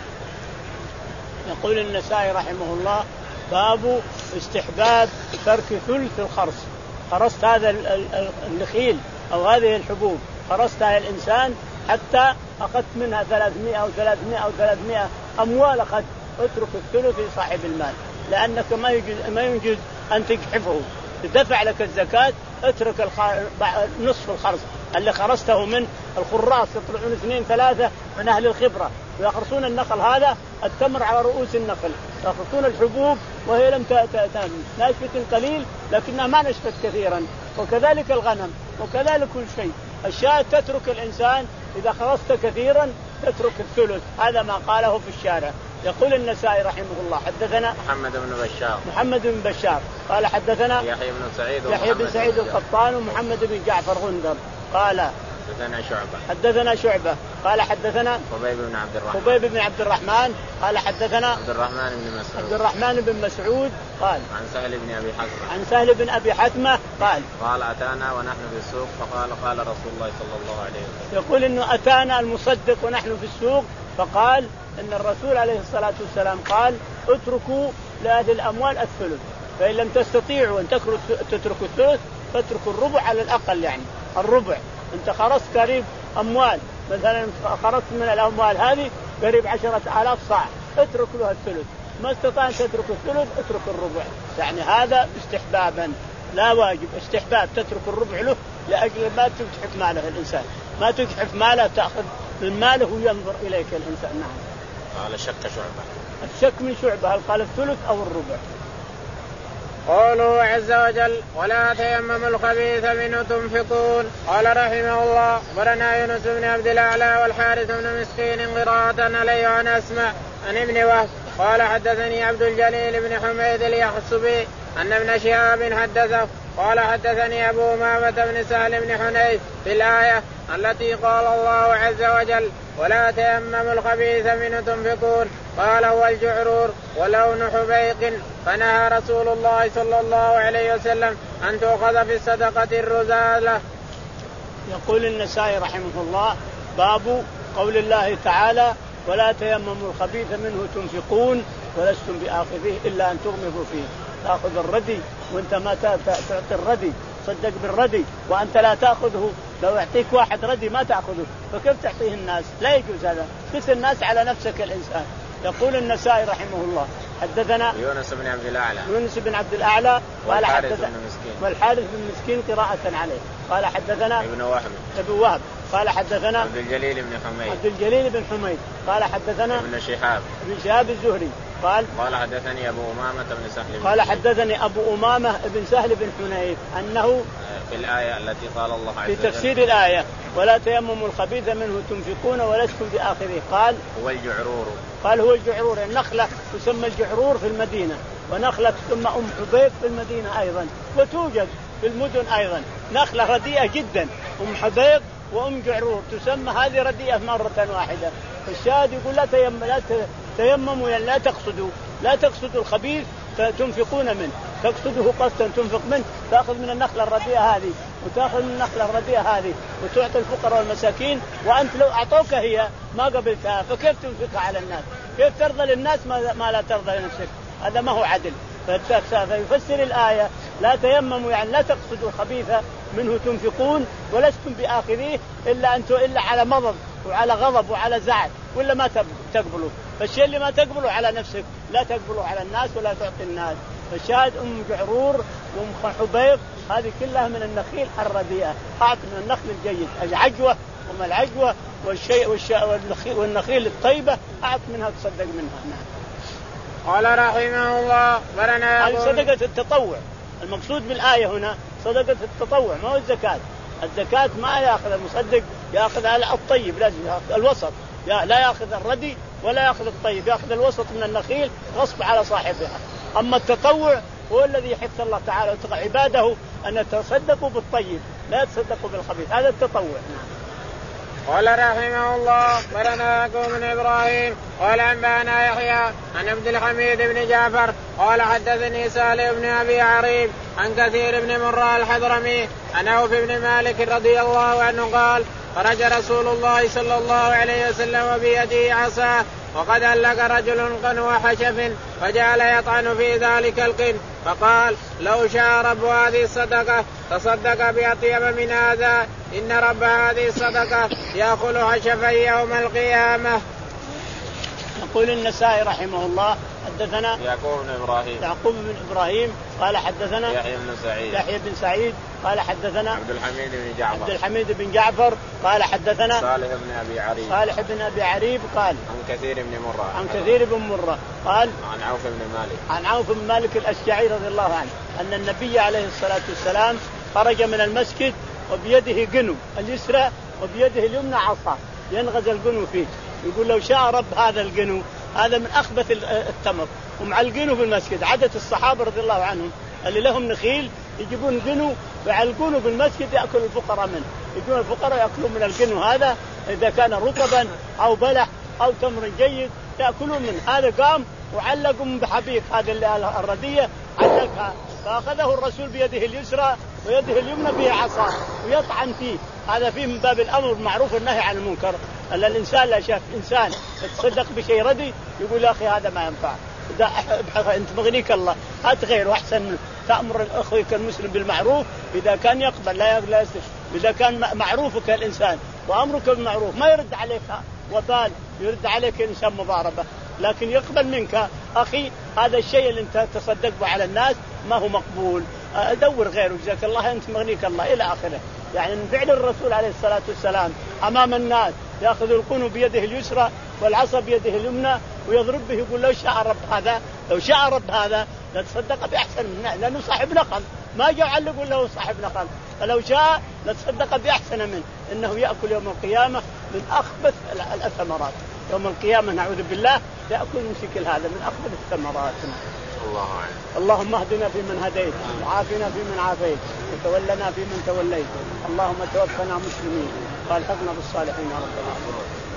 يقول النسائي رحمه الله باب استحباب ترك ثلث الخرص. خرصت هذا النخيل أو هذه الحبوب خرصتها الإنسان حتى أخذت منها ثلاثمائة أو ثلاثمائة أو ثلاثمائة أموال أخذت، اترك الثلث لصاحب المال، لأنك ما يجوز ما يجوز أن تجحفه. تدفع لك الزكاة اترك الخ... نصف الخرص اللي خرصته من الخراص، يطلعون اثنين ثلاثة من أهل الخبرة ويخرصون النخل هذا التمر على رؤوس النخل، يخرصون الحبوب وهي لم تأتم ناشفة قليل لكنها ما نشفت كثيرا، وكذلك الغنم وكذلك كل شيء. الشاة تترك الإنسان إذا خرصت كثيرا تترك الثلث، هذا ما قاله في الشارع. يقول النسائي رحمه الله حدثنا محمد بن بشار محمد بن بشار قال حدثنا يحيى بن سعيد يحيى بن سعيد القطان ومحمد بن جعفر غندر قال حدثنا شعبة حدثنا شعبة قال حدثنا خبيب بن عبد الرحمن خبيب بن عبد الرحمن قال حدثنا عبد الرحمن بن مسعود عبد الرحمن بن مسعود قال عن سهل بن أبي حتمة عن سهل بن أبي حتمة قال قال أتانا ونحن في السوق فقال قال رسول الله صلى الله عليه وسلم. يقول إنه أتانا المصدق ونحن في السوق فقال إن الرسول عليه الصلاة والسلام قال اتركوا لهذه الأموال الثلث، فإن لم تستطيعوا أن تتركوا الثلث فاتركوا الربع على الأقل، يعني الربع. أنت خرجت قريب أموال، مثلا خرجت من الأموال هذه قريب عشرة آلاف صاع، اترك له الثلث. ما استطاع أن تترك الثلث اترك الربع، يعني هذا استحبابا لا واجب، استحباب تترك الربع له لأجل ما تجحف ماله الإنسان، ما تجحف ماله تأخذ من ماله وينظر إليك الإنسان. نعم. قال شك شعبة. الشك من شعبة هل قال الثلث أو الربع. قوله عز وجل ولا تيمموا الخبيث منه تنفقون. قال رحمه الله أخبرنا يونس بن عبد الأعلى والحارث بن مسكين قراءة عليه عن أسمع عن ابن وهب قال حدثني عبد الجليل بن حميد اليحصبي أن ابن شهاب حدثه قال حدثني أبو أمامة بن سهل بن حنيف في الآية التي قال الله عز وجل ولا تيمموا الخبيث منه تنفقون قال هو الجعرور ولون حبيق، فنهى رسول الله صلى الله عليه وسلم أن تؤخذ في الصدقة الرزالة. يقول النسائي رحمه الله باب قول الله تعالى ولا تيمموا الخبيث منه تنفقون ولستم بآخذيه إلا أن تغمضوا فيه. تأخذ الردي وانت ما تعطي الردي، صدق بالردي وأنت لا تأخذه، لو يعطيك واحد ردي ما تأخذه فكيف تعطيه الناس؟ لا يجوز هذا، قس الناس على نفسك الإنسان. يقول النسائي رحمه الله حدثنا يونس بن عبد الأعلى يونس بن عبد الأعلى قال حدثنا والحارث بن مسكين قراءة عليه قال حدثنا ابن وهب ابن وهب قال حدثنا عبد الجليل بن حميد عبد الجليل بن حميد قال حدثنا ابن شهاب ابن شهاب الزهري قال قال حدثني أبو أمامة بن سهل قال حدثني أبو أمامة بن سهل بن حنيف أنه في الآية التي قال الله عز وجل في تفسير الآية ولا تيمموا الخبيث منه تنفقون ولستم بآخره قال هو الجعرور قال هو الجعرور، النخلة تسمى الجعرور في المدينة ونخلة ثم أم حبيب في المدينة أيضا، وتوجد في المدن أيضا نخلة رديئة جدا أم حبيب وأم جعرور تسمى هذه رديئة مرة واحدة. فالشاهد يقول لا تيمم لا تيمموا يعني لا تقصدوا لا تقصدوا الخبيث فتنفقون منه، تقصده قصدا تنفق منه، تأخذ من النخلة الرديئة هذه وتأخذ من النخلة الرديئة هذه وتعطي الفقراء والمساكين، وأنت لو أعطوك هي ما قبلتها فكيف تنفقها على الناس؟ كيف ترضى للناس ما لا ترضى لنفسك؟ هذا ما هو عدل. فيفسر الآية لا تيمموا يعني لا تقصدوا الخبيث منه تنفقون ولستم بآخذيه إلا أنتم إلا على مضض وعلى غضب وعلى زعل ولا ما تقبلوا. فالشيء اللي ما تقبلوا على نفسك لا تقبلوا على الناس ولا تعطي الناس. فالشاهد أم جعرور وأم حبيب هذه كلها من النخيل الرديئة، أعط من النخل الجيد العجوة وما العجوة والشيء والنخيل الطيبة أعط منها تصدق منها. قال رحمه الله برنا هذه صدقة التطوع. المقصود بالآية هنا صدقة التطوع ما هو الزكاة. الزكاة ما يأخذ المصدق يأخذ على الطيب لازم يأخذ الوسط، لا يأخذ الردي ولا يأخذ الطيب، يأخذ الوسط من النخيل غصب على صاحبها. أما التطوع هو الذي يحث الله تعالى عباده أن يتصدقوا بالطيب لا يتصدقوا بالخبيث، هذا التطوع. قال رحمه الله برنا بن إبراهيم قال أنبأنا يحيى عن عبد الحميد بن جعفر قال حدثني سالم بن أبي عريب عن كثير بن مرة الحضرمي عن عوف بن مالك رضي الله عنه قال خرج رسول الله صلى الله عليه وسلم بيده عصا وقد ألق رجل قنو حشف فجعل يطعن في ذلك القن فقال لو شاء رب هذه الصدقة تصدق بأطيب من هذا إن رب هذه الصدقة يأكل حشفا يوم القيامة. يقول النسائي رحمه الله حدثنا يعقوب بن إبراهيم يعقوب بن إبراهيم قال حدثنا يحيى بن سعيد يحيى بن سعيد قال حدثنا عبد الحميد بن جعفر عبد الحميد بن جعفر قال حدثنا صالح بن أبي عريب صالح بن أبي عريب قال عن كثير بن مرة عن كثير بن مرة قال عن عوف بن مالك عن عوف بن مالك الأشجعي رضي الله عنه أن النبي عليه الصلاة والسلام خرج من المسجد وبيده قنو اليسرى وبيده اليمنى عصا ينغز القنو فيه. يقول لو شاء رب هذا القنو هذا من أخبث التمر ومعلقينه في المسجد. عدد الصحابة رضي الله عنهم اللي لهم نخيل يجيبون قنو ويعلقونه في المسجد يأكل الفقراء منه، يجون الفقراء يأكلون من القنو هذا إذا كان رطبا أو بلح أو تمر جيد يأكلون منه. هذا قام وعلقهم بحبيك هذه الردية علقها فأخذه الرسول بيده اليسرى ويده اليمنى به عصا ويطعن فيه. هذا فيه من باب الأمر بالمعروف والنهي عن المنكر. أن الإنسان لا شاف إنسان يتصدق بشيء ردي يقول يا أخي هذا ما ينفع أنت مغنيك الله هات غيره أحسن منه. تأمر أخوك المسلم بالمعروف إذا كان يقبل لا يقبل، إذا كان معروفك الإنسان وأمرك بالمعروف ما يرد عليك وبال يرد عليك الإنسان مضاربة، لكن يقبل منك أخي هذا الشيء اللي أنت تصدق به على الناس ما هو مقبول أدور غيره جزاك الله أنت مغنيك الله إلى آخره. يعني من فعل الرسول عليه الصلاة والسلام أمام الناس يأخذ القنو بيده اليسرى والعصا بيده اليمنى ويضرب به يقول لو شاء رب هذا لو شاء رب هذا لتصدق بأحسن منه لأنه صاحب نخل ما جاء علقوا له صاحب نخل، فلو شاء لتصدق بأحسن منه إنه يأكل يوم القيامة من أخبث الثمرات. يوم القيامة نعوذ بالله يأكل من شكل هذا من أخبث الثمرات. الله عنه. اللهم اهدنا فيمن هديت وعافنا فيمن عافيت وتولنا فيمن توليت اللهم توفنا مسلمين والحقنا بالصالحين يا رب العالمين.